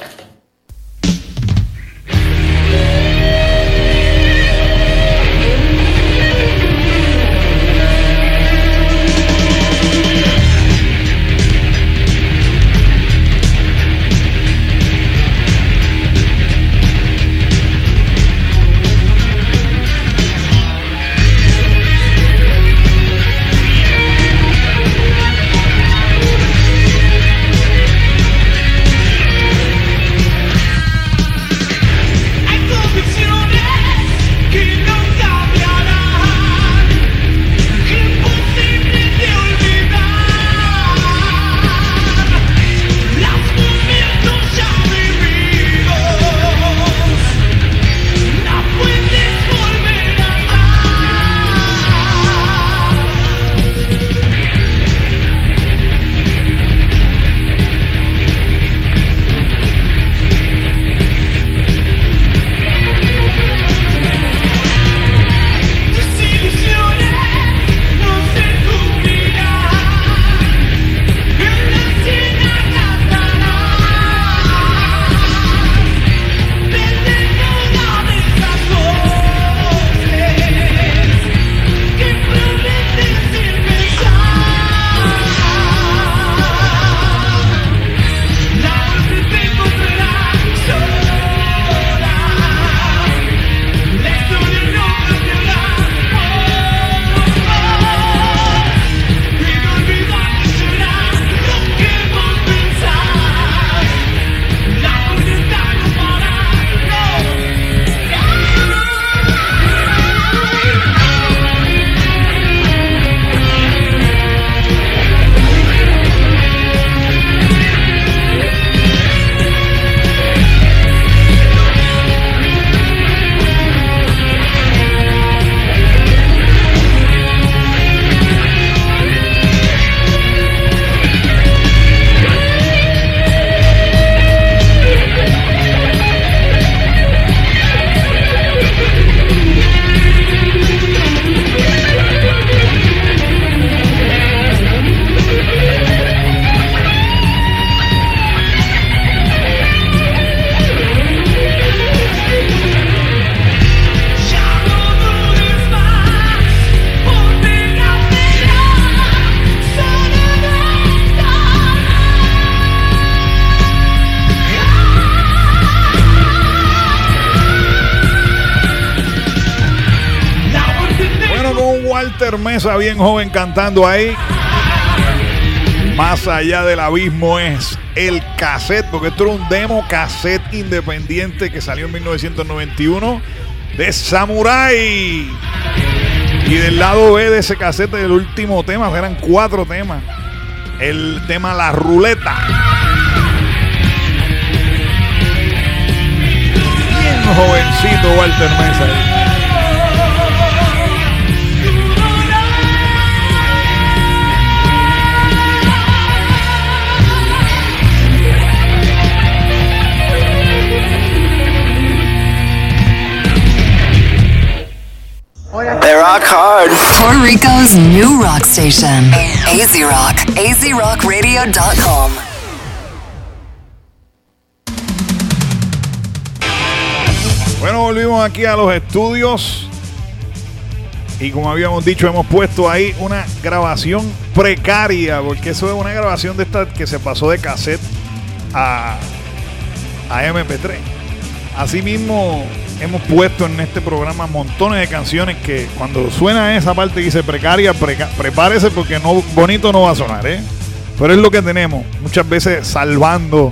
Mesa bien joven cantando ahí. Más allá del abismo es el cassette, porque esto era un demo cassette independiente que salió en 1991 de Samurai. Y del lado B de ese cassette, el último tema, eran 4 temas. El tema La Ruleta. Bien jovencito Walter Mesa. They rock hard. Puerto Rico's new rock station. AZ Rock. AZRockRadio.com. Bueno, volvimos aquí a los estudios. Y como habíamos dicho, hemos puesto ahí una grabación precaria. Porque eso es una grabación de esta que se pasó de cassette a MP3. Asimismo, hemos puesto en este programa montones de canciones que cuando suena esa parte que dice precaria, prepárese porque no, bonito no va a sonar, ¿eh? Pero es lo que tenemos. Muchas veces salvando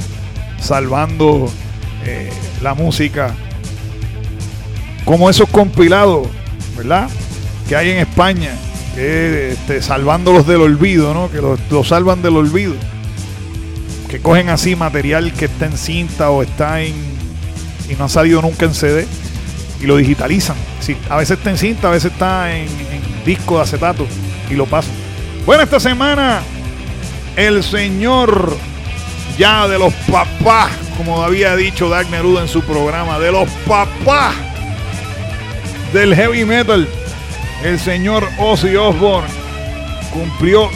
la música. Como esos compilados, ¿verdad? Que hay en España. Que, salvándolos del olvido, ¿no? Que los salvan del olvido. Que cogen así material que está en cinta o está en... y no ha salido nunca en CD y lo digitalizan. Sí, a veces está en cinta, a veces está en disco de acetato y lo pasan. Bueno, esta semana el señor ya de los papás, como había dicho Dag Neruda en su programa, de los papás del heavy metal, el señor Ozzy Osbourne, cumplió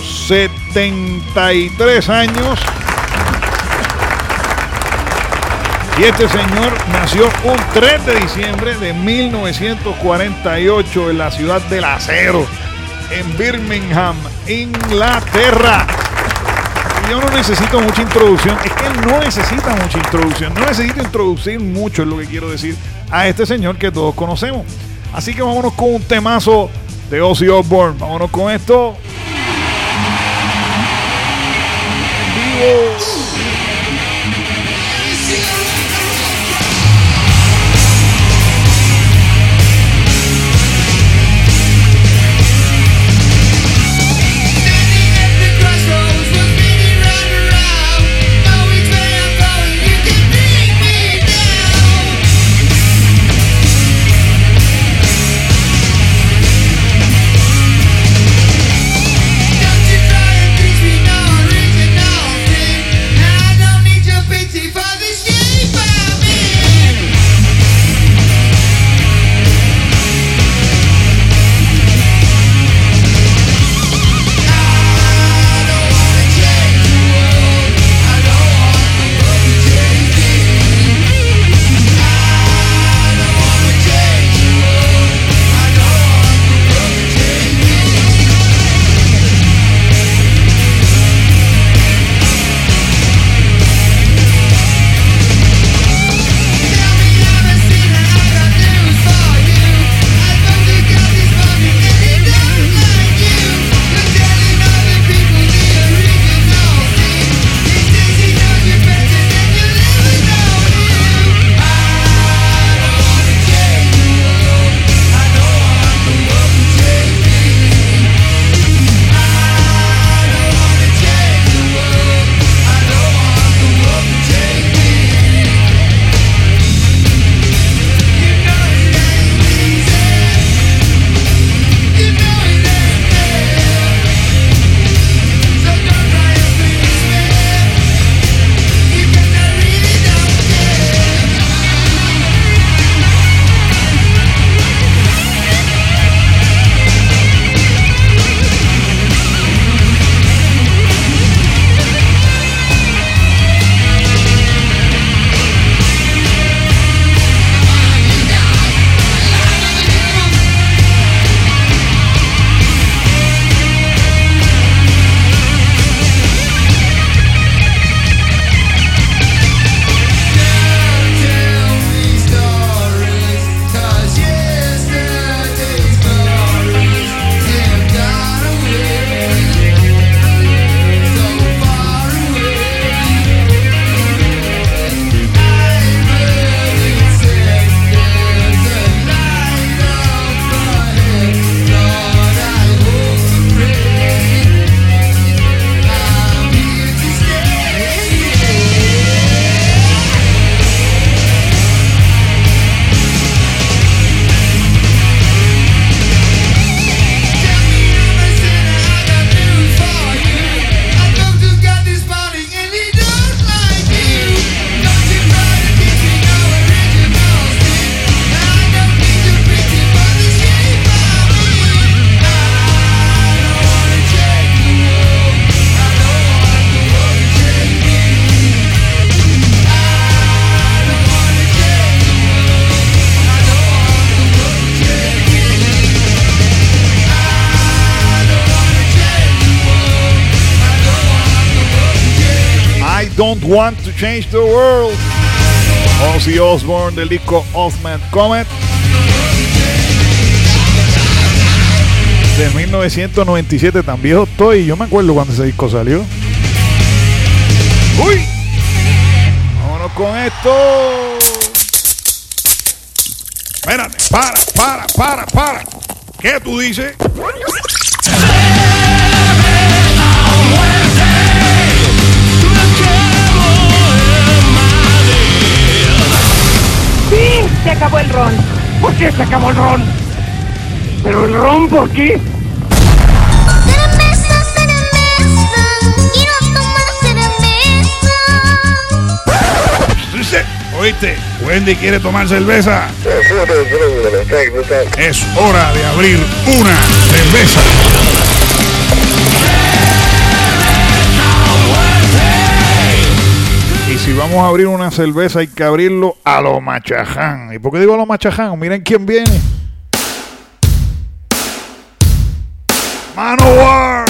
73 años. Y este señor nació un 3 de diciembre de 1948 en la ciudad del acero, en Birmingham, Inglaterra. Y yo no necesito mucha introducción, es que él no necesita mucha introducción, no necesito introducir mucho, es lo que quiero decir, a este señor que todos conocemos. Así que vámonos con un temazo de Ozzy Osbourne, vámonos con esto. En vivo. Don't Want to Change the World. Ozzy Osbourne del disco Ultimate Comet de 1997. Tan viejo estoy, yo me acuerdo cuando ese disco salió. ¡Uy! Vámonos con esto. Espérate, para. ¿Qué tú dices? ¡Sí! Se acabó el ron. ¿Por qué se acabó el ron? ¿Pero el ron por qué? Oíste, Wendy quiere tomar cerveza. Es hora de abrir una cerveza. vamos a abrir una cerveza, hay que abrirlo a lo Machaján. ¿Y por qué digo a lo Machaján? Miren quién viene. Manowar.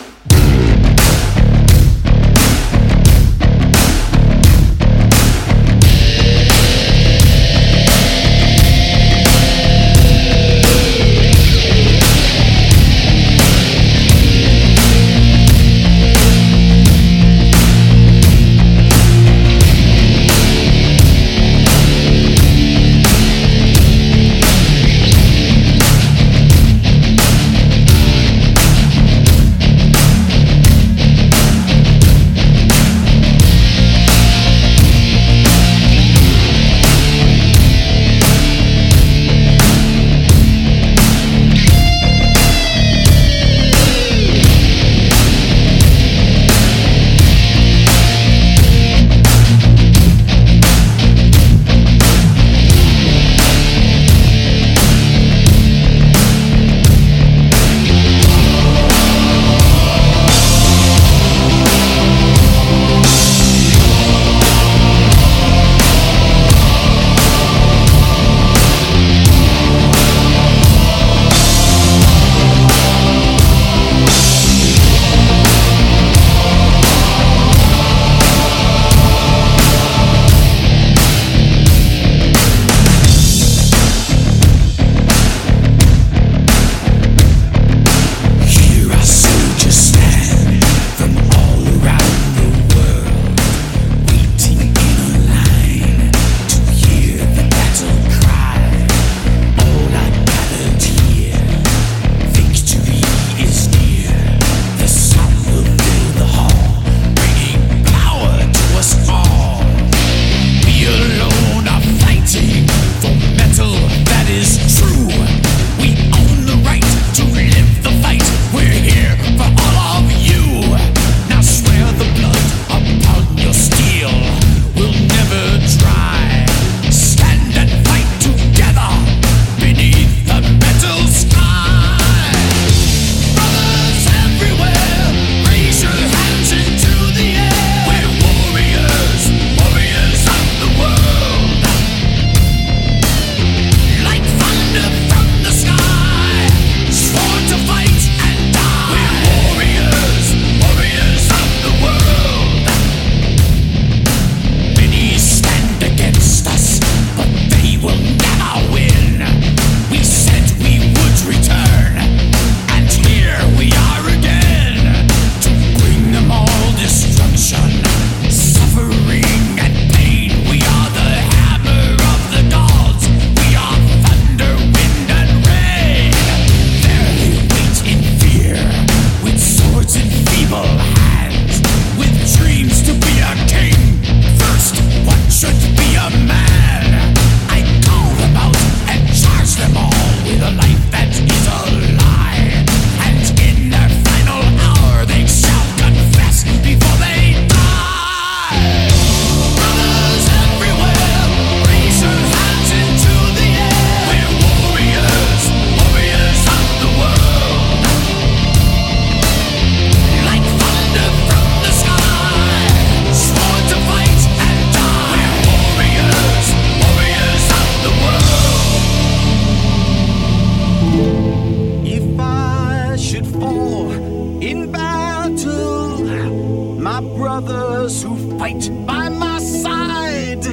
brothers who fight by my side.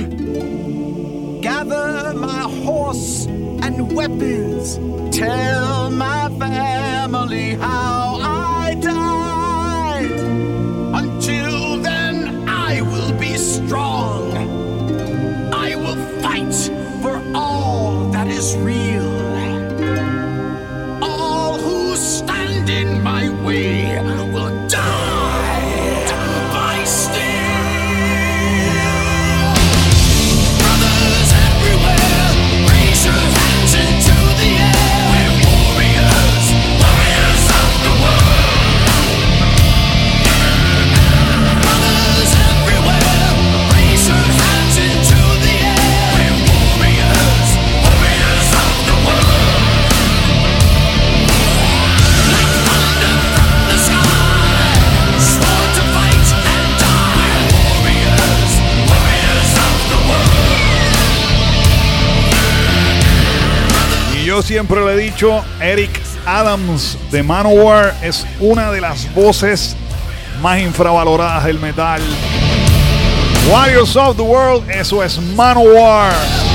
Gather my horse and weapons. Tell my family how I died. Until then, I will be strong. I will fight for all that is real. All who stand in my way will die. Brothers everywhere, raise your hands into the air. We're yo siempre le he dicho, Eric Adams de Manowar es una de las voces más infravaloradas del metal. Warriors of the World, eso es Manowar.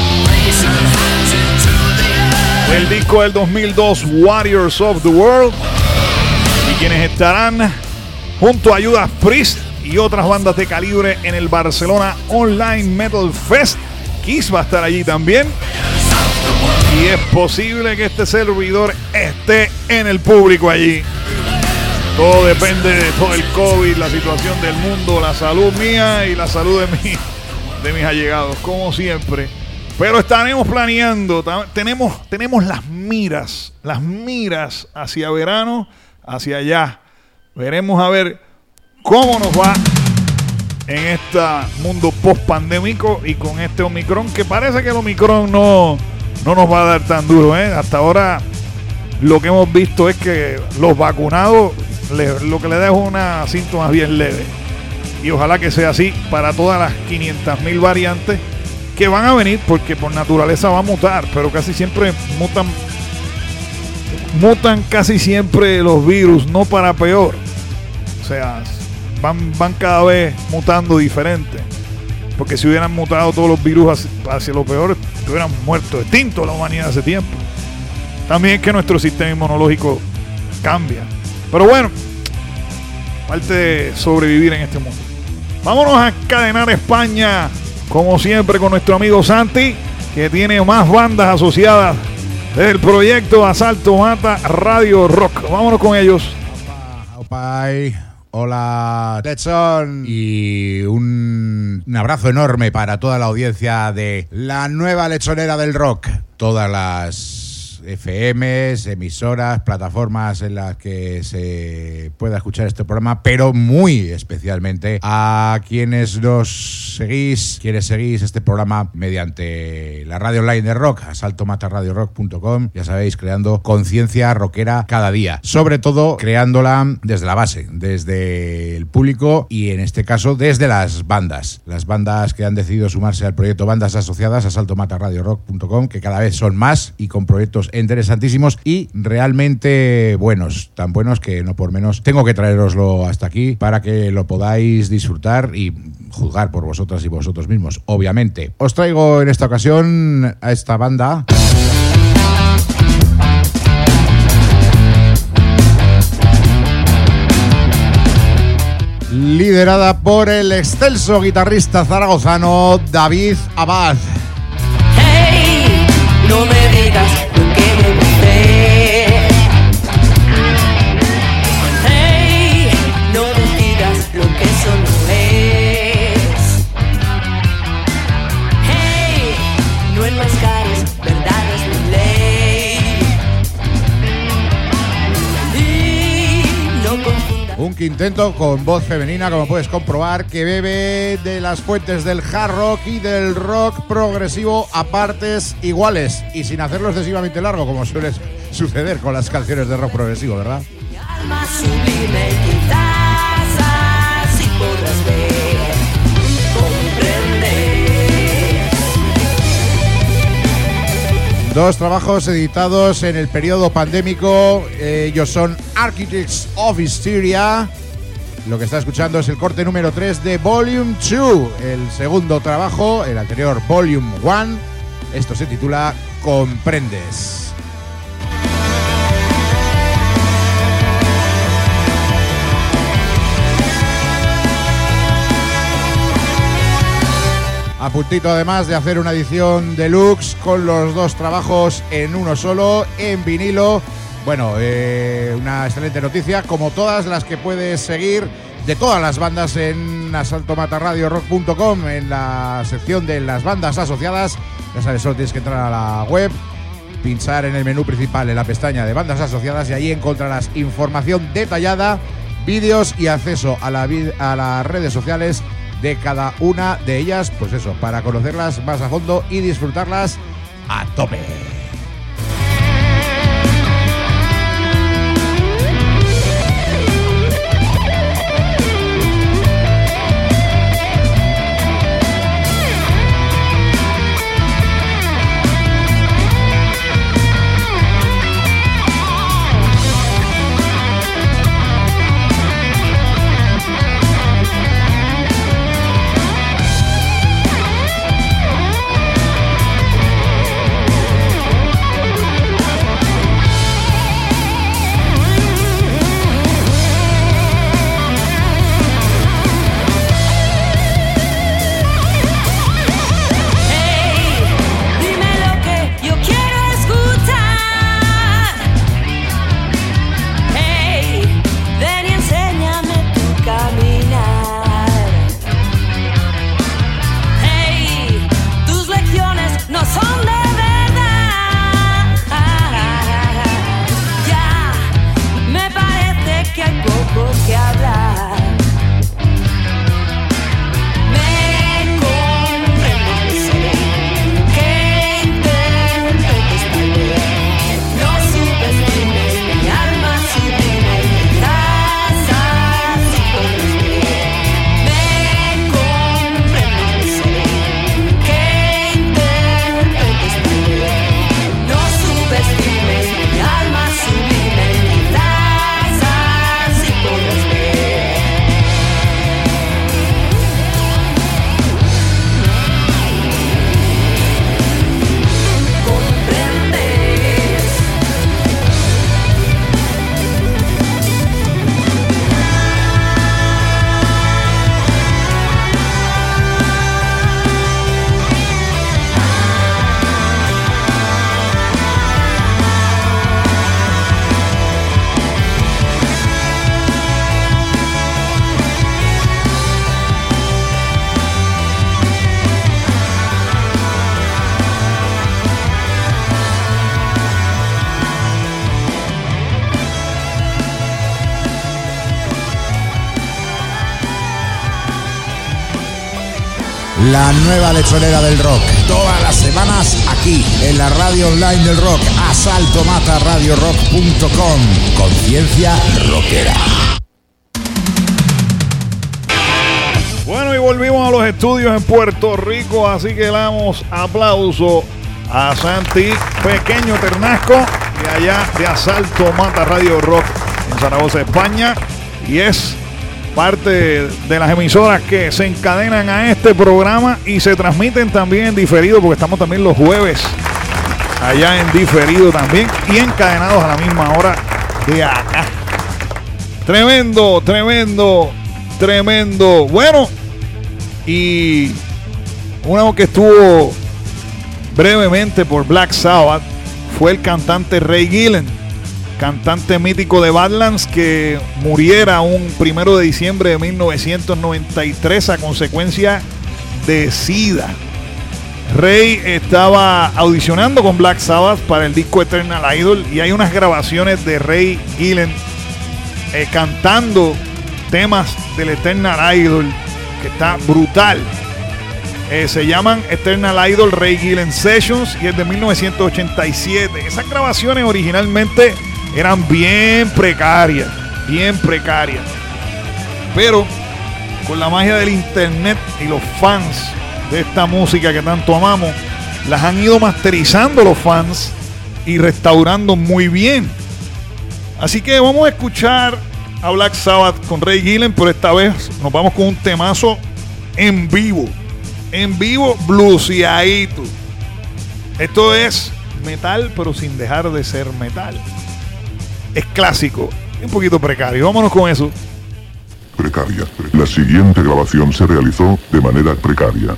El disco del 2002, Warriors of the World. Y quienes estarán junto a Judas Priest y otras bandas de calibre en el Barcelona Online Metal Fest. Kiss va a estar allí también. Y es posible que este servidor esté en el público allí. Todo depende de todo el COVID, la situación del mundo, la salud mía y la salud de mis allegados, como siempre. Pero estaremos planeando, tenemos las miras hacia verano, hacia allá. Veremos a ver cómo nos va en este mundo post-pandémico y con este Omicron, que parece que el Omicron no nos va a dar tan duro, ¿eh? Hasta ahora lo que hemos visto es que los vacunados lo que le da es una síntomas bien leves. Y ojalá que sea así para todas las 500.000 variantes que van a venir, porque por naturaleza va a mutar, pero casi siempre mutan casi siempre los virus, no para peor. O sea, van cada vez mutando diferente. Porque si hubieran mutado todos los virus hacia lo peor, hubieran muerto, extinto la humanidad hace tiempo. También es que nuestro sistema inmunológico cambia. Pero bueno, parte de sobrevivir en este mundo. Vámonos a encadenar España, como siempre, con nuestro amigo Santi, que tiene más bandas asociadas del proyecto Asalto Mata Radio Rock. Vámonos con ellos. Hola, Tetson, y un abrazo enorme para toda la audiencia de la nueva lechonera del rock. Todas las FMs, emisoras, plataformas en las que se pueda escuchar este programa, pero muy especialmente a quienes seguís este programa mediante la radio online de rock, asaltomataradiorock.com, ya sabéis, creando conciencia rockera cada día, sobre todo creándola desde la base, desde el público y en este caso desde las bandas que han decidido sumarse al proyecto Bandas Asociadas, asaltomataradiorock.com, que cada vez son más y con proyectos interesantísimos y realmente buenos, tan buenos que no por menos tengo que traeroslo hasta aquí para que lo podáis disfrutar y juzgar por vosotras y vosotros mismos, obviamente. Os traigo en esta ocasión a esta banda liderada por el excelso guitarrista zaragozano David Abad. Hey, no me digas lo que me gusté. Hey, no me digas lo que eso no es. Hey, no enmascares verdades ni ley. Y no confundas. Un quinteto con voz femenina, como puedes comprobar, que bebe de las fuentes del hard rock y del rock progresivo a partes iguales y sin hacerlo excesivamente largo, como suele suceder con las canciones de rock progresivo, ¿verdad? Alma sublime, quizás así podrás ver, comprender. Dos trabajos editados en el periodo pandémico. Ellos son Architects of Hysteria. Lo que está escuchando es el corte número 3 de Volume 2, el segundo trabajo, el anterior Volume 1. Esto se titula Comprendes. A puntito además de hacer una edición deluxe con los dos trabajos en uno solo, en vinilo. Bueno, una excelente noticia, como todas las que puedes seguir de todas las bandas en asaltomataradiorock.com, en la sección de las bandas asociadas. Ya sabes, solo tienes que entrar a la web, pinchar en el menú principal en la pestaña de bandas asociadas y ahí encontrarás información detallada, vídeos y acceso a las redes sociales de cada una de ellas, pues eso, para conocerlas más a fondo y disfrutarlas a tope. la nueva lechonera del rock. Todas las semanas aquí, en la radio online del rock, asaltomataradiorock.com. Conciencia rockera. Bueno, y volvimos a los estudios en Puerto Rico, así que le damos aplauso a Santi Pequeño Ternasco, de allá de Asalto Mata Radio Rock en Zaragoza, España, y es parte de las emisoras que se encadenan a este programa y se transmiten también en diferido, porque estamos también los jueves allá en diferido también y encadenados a la misma hora de acá. Tremendo, tremendo, tremendo. Bueno, y uno que estuvo brevemente por Black Sabbath fue el cantante Ray Gillen, cantante mítico de Badlands, que muriera un 1 de diciembre de 1993 a consecuencia de SIDA. Ray estaba audicionando con Black Sabbath para el disco Eternal Idol, y hay unas grabaciones de Ray Gillen cantando temas del Eternal Idol que está brutal. Se llaman Eternal Idol Ray Gillen Sessions y es de 1987. Esas grabaciones originalmente eran bien precarias, pero con la magia del internet y los fans de esta música que tanto amamos, las han ido masterizando los fans y restaurando muy bien. Así que vamos a escuchar a Black Sabbath con Ray Gillen, pero esta vez nos vamos con un temazo en vivo, blueseadito. Esto es metal, pero sin dejar de ser metal. Es clásico y un poquito precario. Vámonos con eso. Precaria. La siguiente grabación se realizó de manera precaria.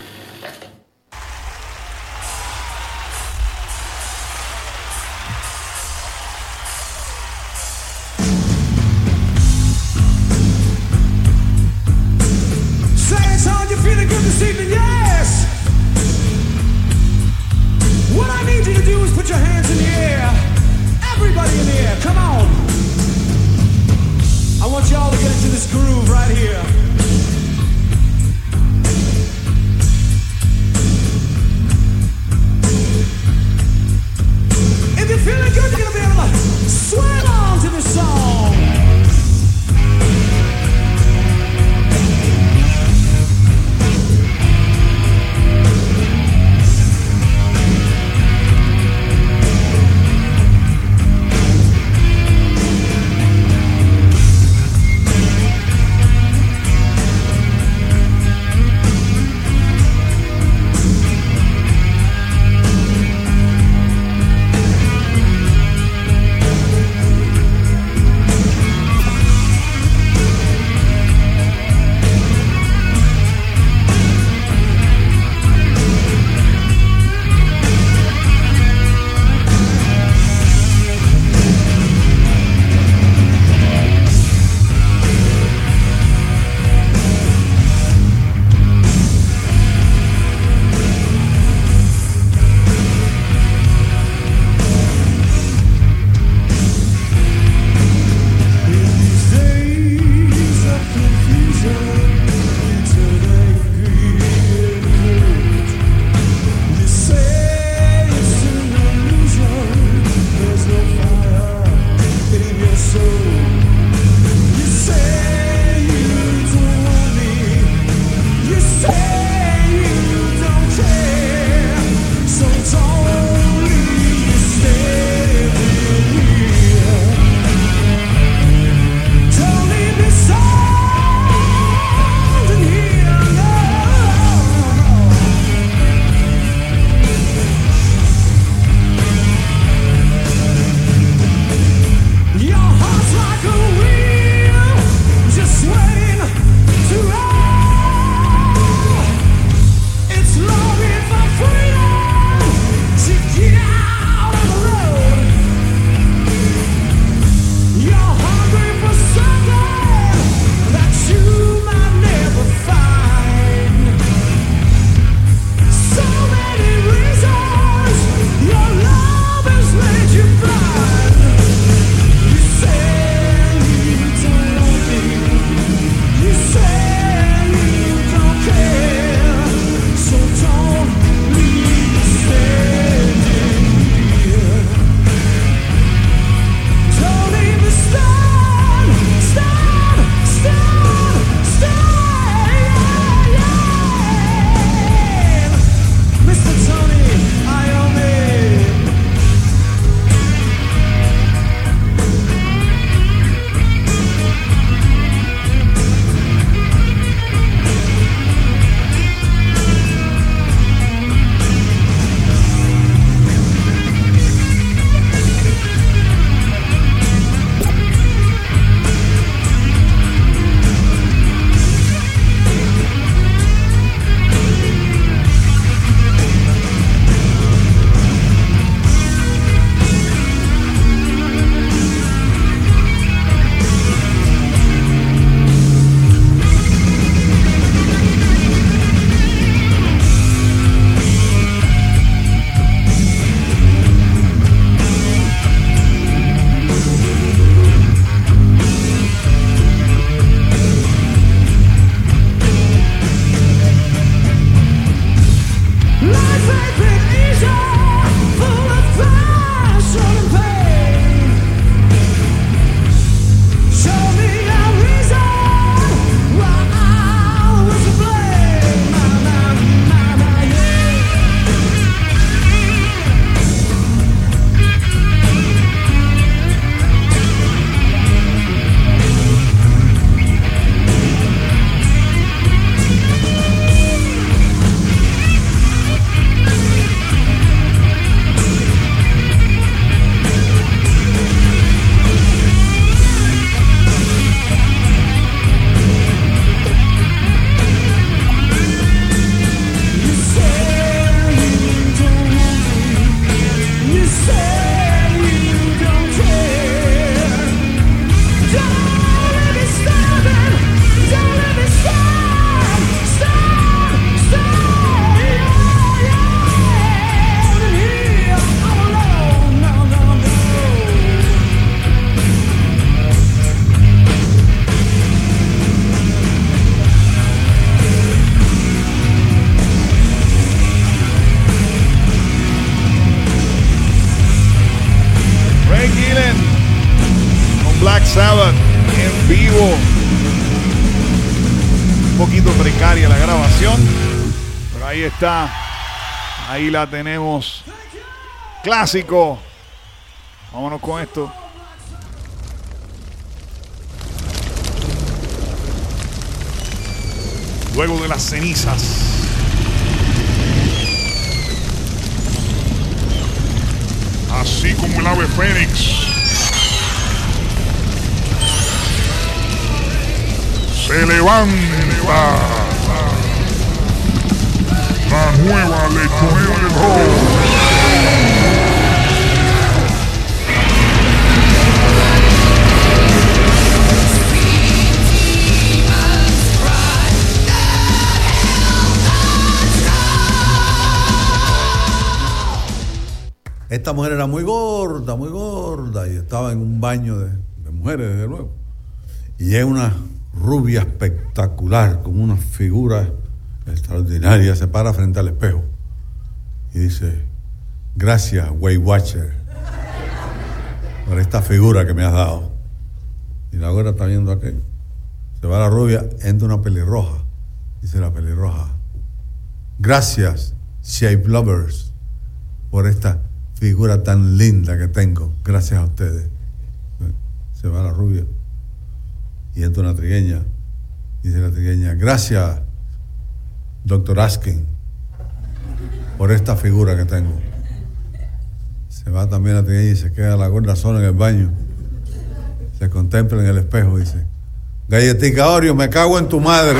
Sabbath en vivo. Un poquito precaria la grabación, pero ahí está. Ahí la tenemos. Clásico. Vámonos con esto. Luego de las cenizas. Así como el ave fénix se levanta la nueva lechonera del rock. Esta mujer era muy gorda, y estaba en un baño de mujeres, desde luego. Y es una rubia espectacular, con una figura extraordinaria. Se para frente al espejo y dice: gracias, Weight Watcher, por esta figura que me has dado. Y la güera está viendo aquello. Se va la rubia, entra una pelirroja. Dice la pelirroja: gracias, Shape Lovers, por esta figura tan linda que tengo, gracias a ustedes. Se va la rubia y entra una trigueña. Dice la trigueña: gracias, Dr. Askin, por esta figura que tengo. Se va también la trigueña y se queda la gorda sola en el baño. Se contempla en el espejo y dice: galletica Oreo, me cago en tu madre.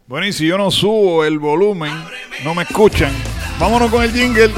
Bueno, y si yo no subo el volumen, no me escuchan. Vámonos con el jingle.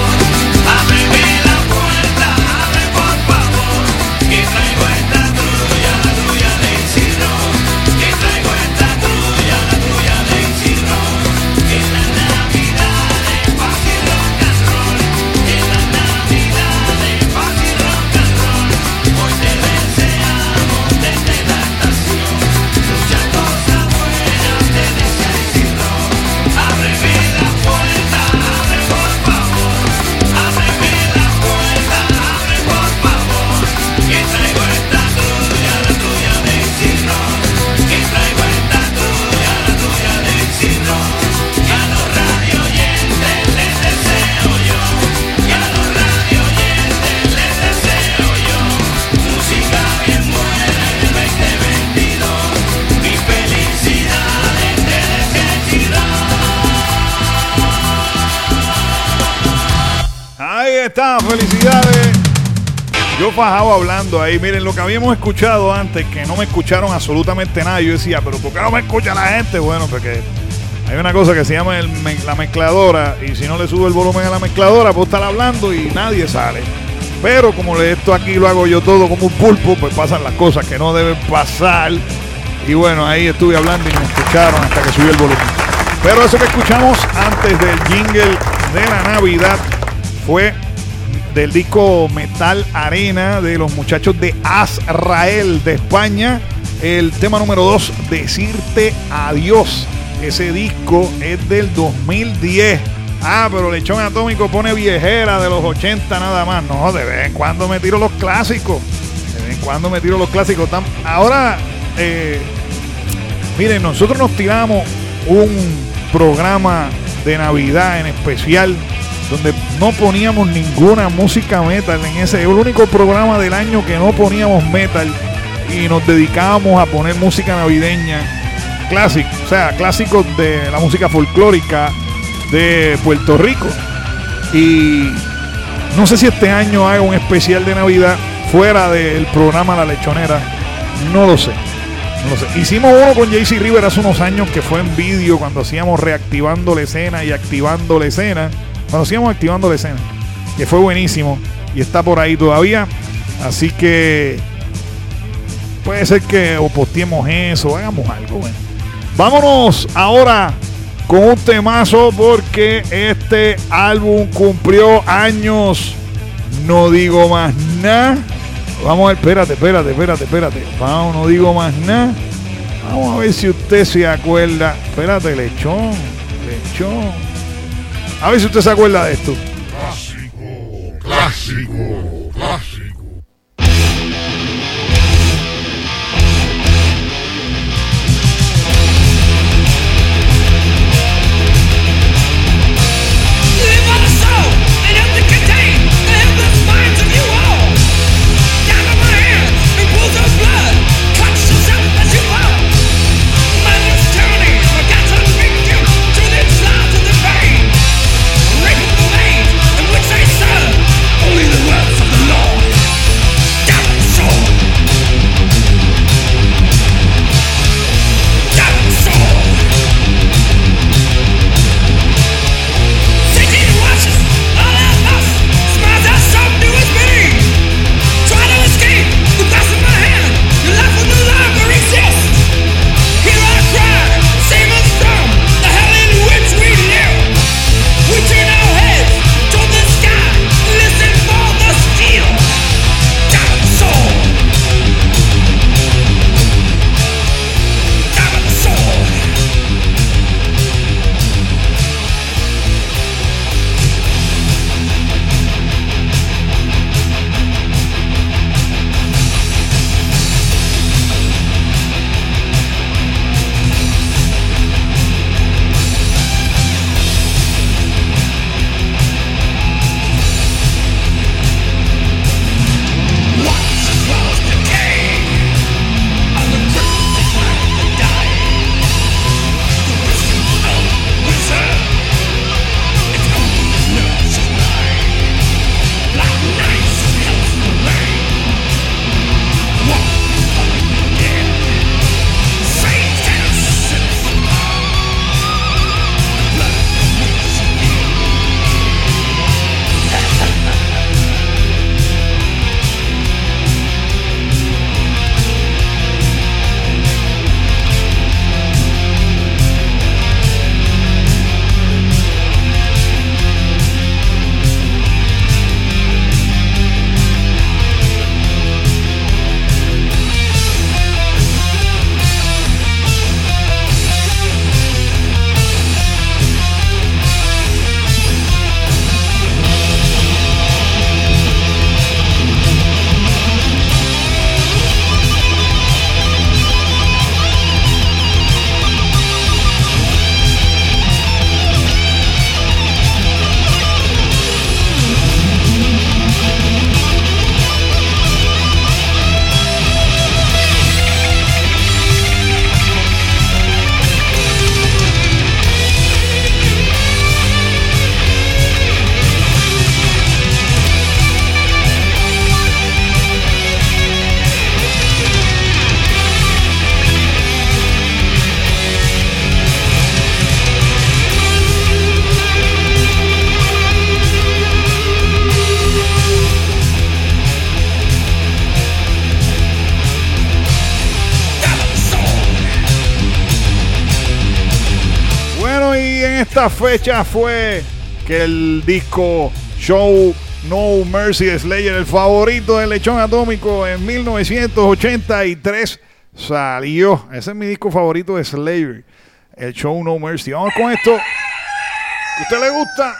Está, felicidades. Yo fajaba hablando ahí. Miren, lo que habíamos escuchado antes, que no me escucharon absolutamente nada. Yo decía, pero ¿por qué no me escucha la gente? Bueno, porque hay una cosa que se llama la mezcladora, y si no le subo el volumen a la mezcladora, puedo estar hablando y nadie sale. Pero como esto aquí lo hago yo todo como un pulpo, pues pasan las cosas que no deben pasar. Y bueno, ahí estuve hablando y me escucharon hasta que subí el volumen. Pero eso que escuchamos antes del jingle de la Navidad fue del disco Metal Arena de los muchachos de Azrael de España, el tema número 2, Decirte Adiós. Ese disco es del 2010. Pero Lechón Atómico pone viejera de los 80 nada más. No, de vez en cuando me tiro los clásicos. Ahora, miren, nosotros nos tiramos un programa de Navidad en especial donde no poníamos ninguna música metal en ese. Es el único programa del año que no poníamos metal y nos dedicábamos a poner música navideña clásicos de la música folclórica de Puerto Rico. Y no sé si este año haga un especial de Navidad fuera del programa La Lechonera. No lo sé. Hicimos uno con JC River hace unos años que fue en vídeo, cuando hacíamos Reactivando la Escena y Activando la Escena. Cuando hacíamos Activando la Escena, que fue buenísimo y está por ahí todavía. Así que puede ser que o posteemos eso, hagamos algo. Bueno, vámonos ahora con un temazo, porque este álbum cumplió años. No digo más nada. Vamos a ver, espérate. Vamos, no digo más nada. Vamos a ver si usted se acuerda. Espérate, Lechón. A ver si usted se acuerda de esto. Clásico. Only the words of esta fecha fue que el disco Show No Mercy de Slayer, el favorito del Lechón Atómico, en 1983 salió. Ese es mi disco favorito de Slayer, el Show No Mercy. Vamos con esto. ¿A usted le gusta?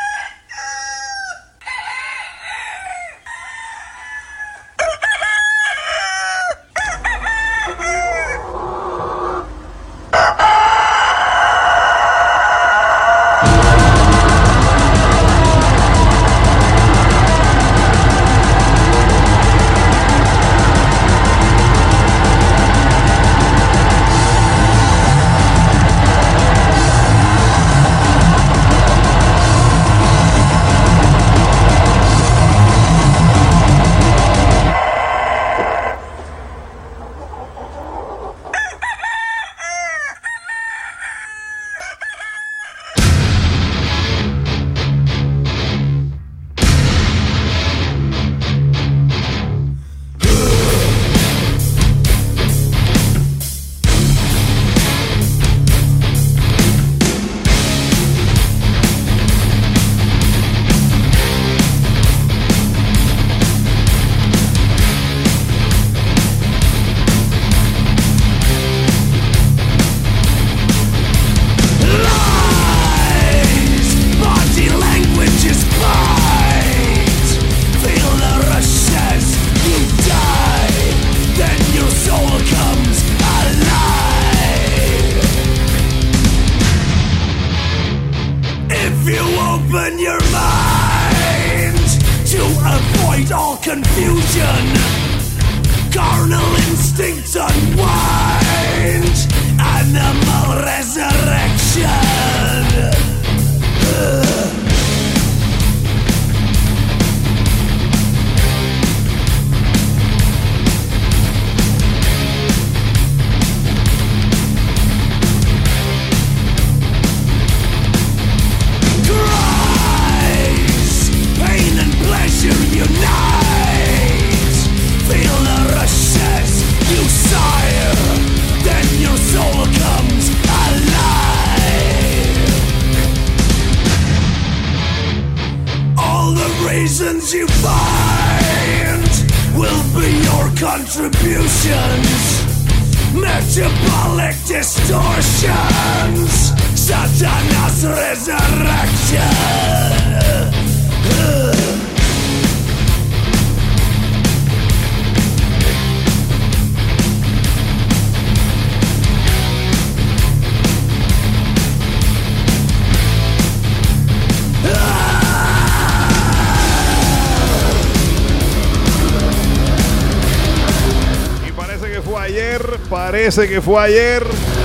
Parece que fue ayer.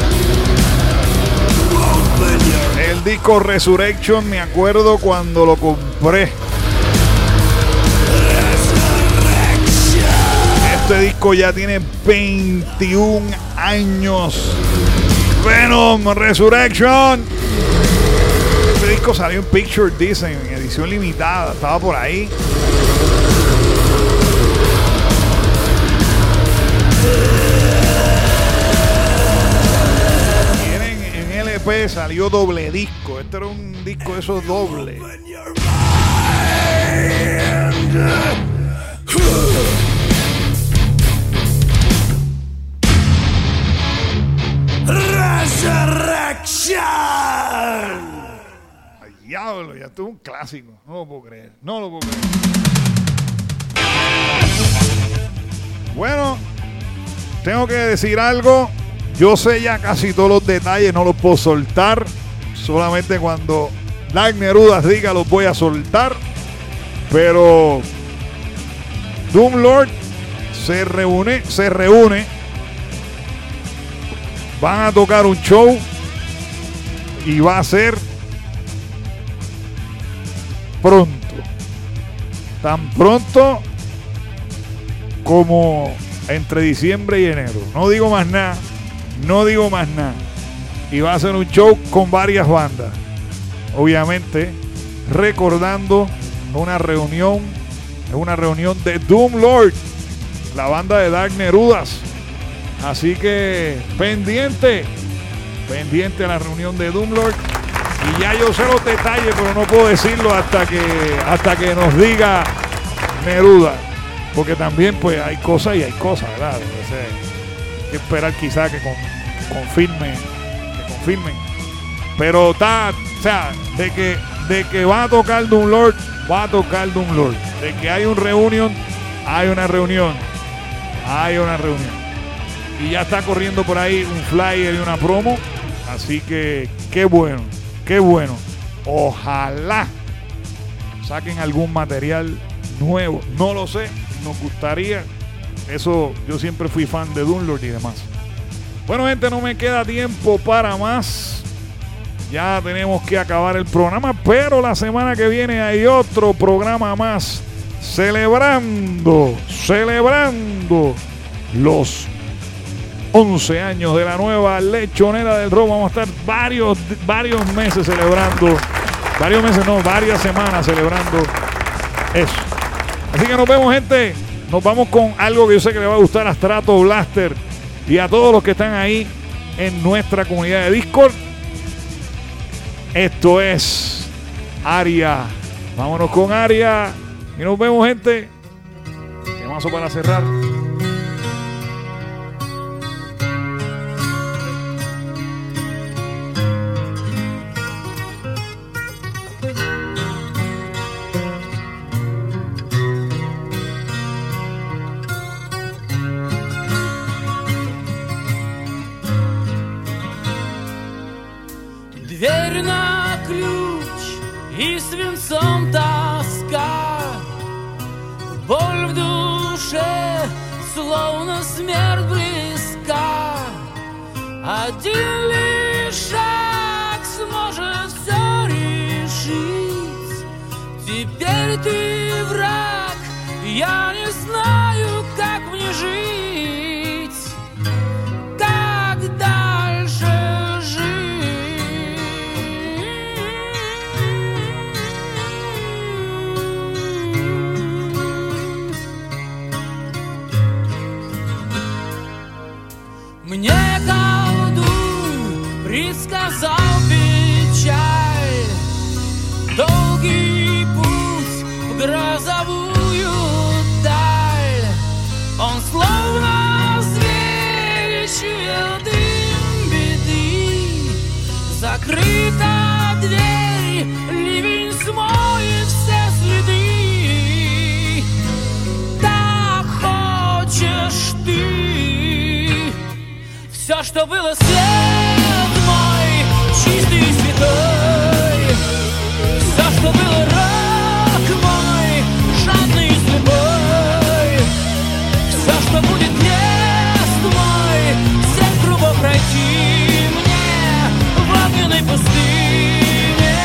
El disco Resurrection, me acuerdo cuando lo compré. Este disco ya tiene 21 años. Venom Resurrection. Este disco salió en Picture Disc en edición limitada. Estaba por ahí. Salió doble disco. Este era un disco de esos doble. Resurrection. Ay, diablo, ya esto es un clásico. No lo puedo creer. No lo puedo creer. Bueno, tengo que decir algo. Yo sé ya casi todos los detalles, no los puedo soltar. Solamente cuando Dark Nerudas diga los voy a soltar. Pero Doom Lord se reúne. Van a tocar un show y va a ser pronto. Tan pronto como entre diciembre y enero. No digo más nada. Y va a ser un show con varias bandas. Obviamente, recordando una reunión de Doom Lord, la banda de Dark Nerudas. Así que pendiente a la reunión de Doom Lord. Y ya yo sé los detalles, pero no puedo decirlo hasta que nos diga Neruda. Porque también pues hay cosas y hay cosas, ¿verdad? Entonces, hay que esperar quizás que confirmen. Pero está, o sea, de que va a tocar Dumb Lord, va a tocar Dumb Lord. De que hay un reunión, hay una reunión. Y ya está corriendo por ahí un flyer y una promo. Así que qué bueno. Ojalá saquen algún material nuevo. No lo sé, nos gustaría. Eso, yo siempre fui fan de Dumb Lord y demás. Bueno, gente, no me queda tiempo para más. Ya tenemos que acabar el programa, pero la semana que viene hay otro programa más celebrando los 11 años de la nueva Lechonera del Rock. Vamos a estar varios meses celebrando, varias semanas celebrando eso. Así que nos vemos, gente. Nos vamos con algo que yo sé que le va a gustar a Strato Blaster y a todos los que están ahí en nuestra comunidad de Discord. Esto es Aria. Vámonos con Aria. Y nos vemos, gente. Temazo para cerrar. Дверь на ключ и свинцом тоска, боль в душе, словно смерть близка. Один лишь шаг сможет все решить. Теперь ты враг, я не знаю, как мне жить, как дальше Мне колдун предсказал печаль, долгий путь в грозовую даль. Он словно зверь, чуял дым беды. Закрыта дверь, ливень смоет все следы. Так хочешь ты. Все, что было, свет мой, чистый и святой. Все, что было, рок мой, жадный и слепой. Все, что будет, крест мой, 7 кругов пройти мне в огненной пустыне.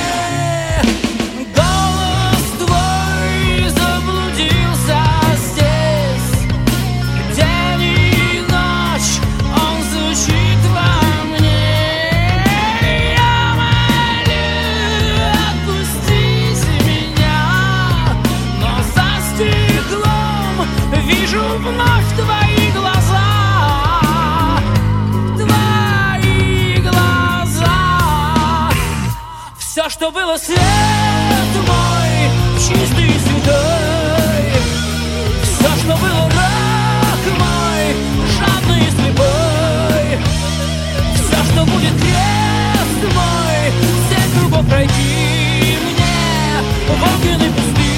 Голос твой заблудился здесь, день и ночь. Звучит во мне, я молю, отпустите меня, но за стеклом вижу вновь твои глаза, все, что было, свет мой, чистый и святой, все, что было, рок мой, жадный и слепой. Что будет, крест мой, 7 кругов пройти мне в огненной пустыне.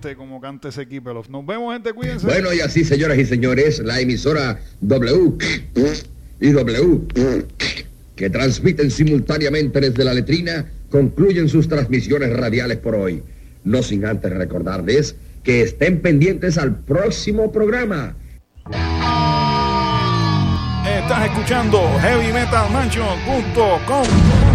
como cante ese Keep-It-Off. Nos vemos, gente, cuídense. Bueno, y así, señoras y señores, la emisora W y W, que transmiten simultáneamente desde la letrina, concluyen sus transmisiones radiales por hoy. No sin antes recordarles que estén pendientes al próximo programa. Estás escuchando HeavyMetalMansion.com.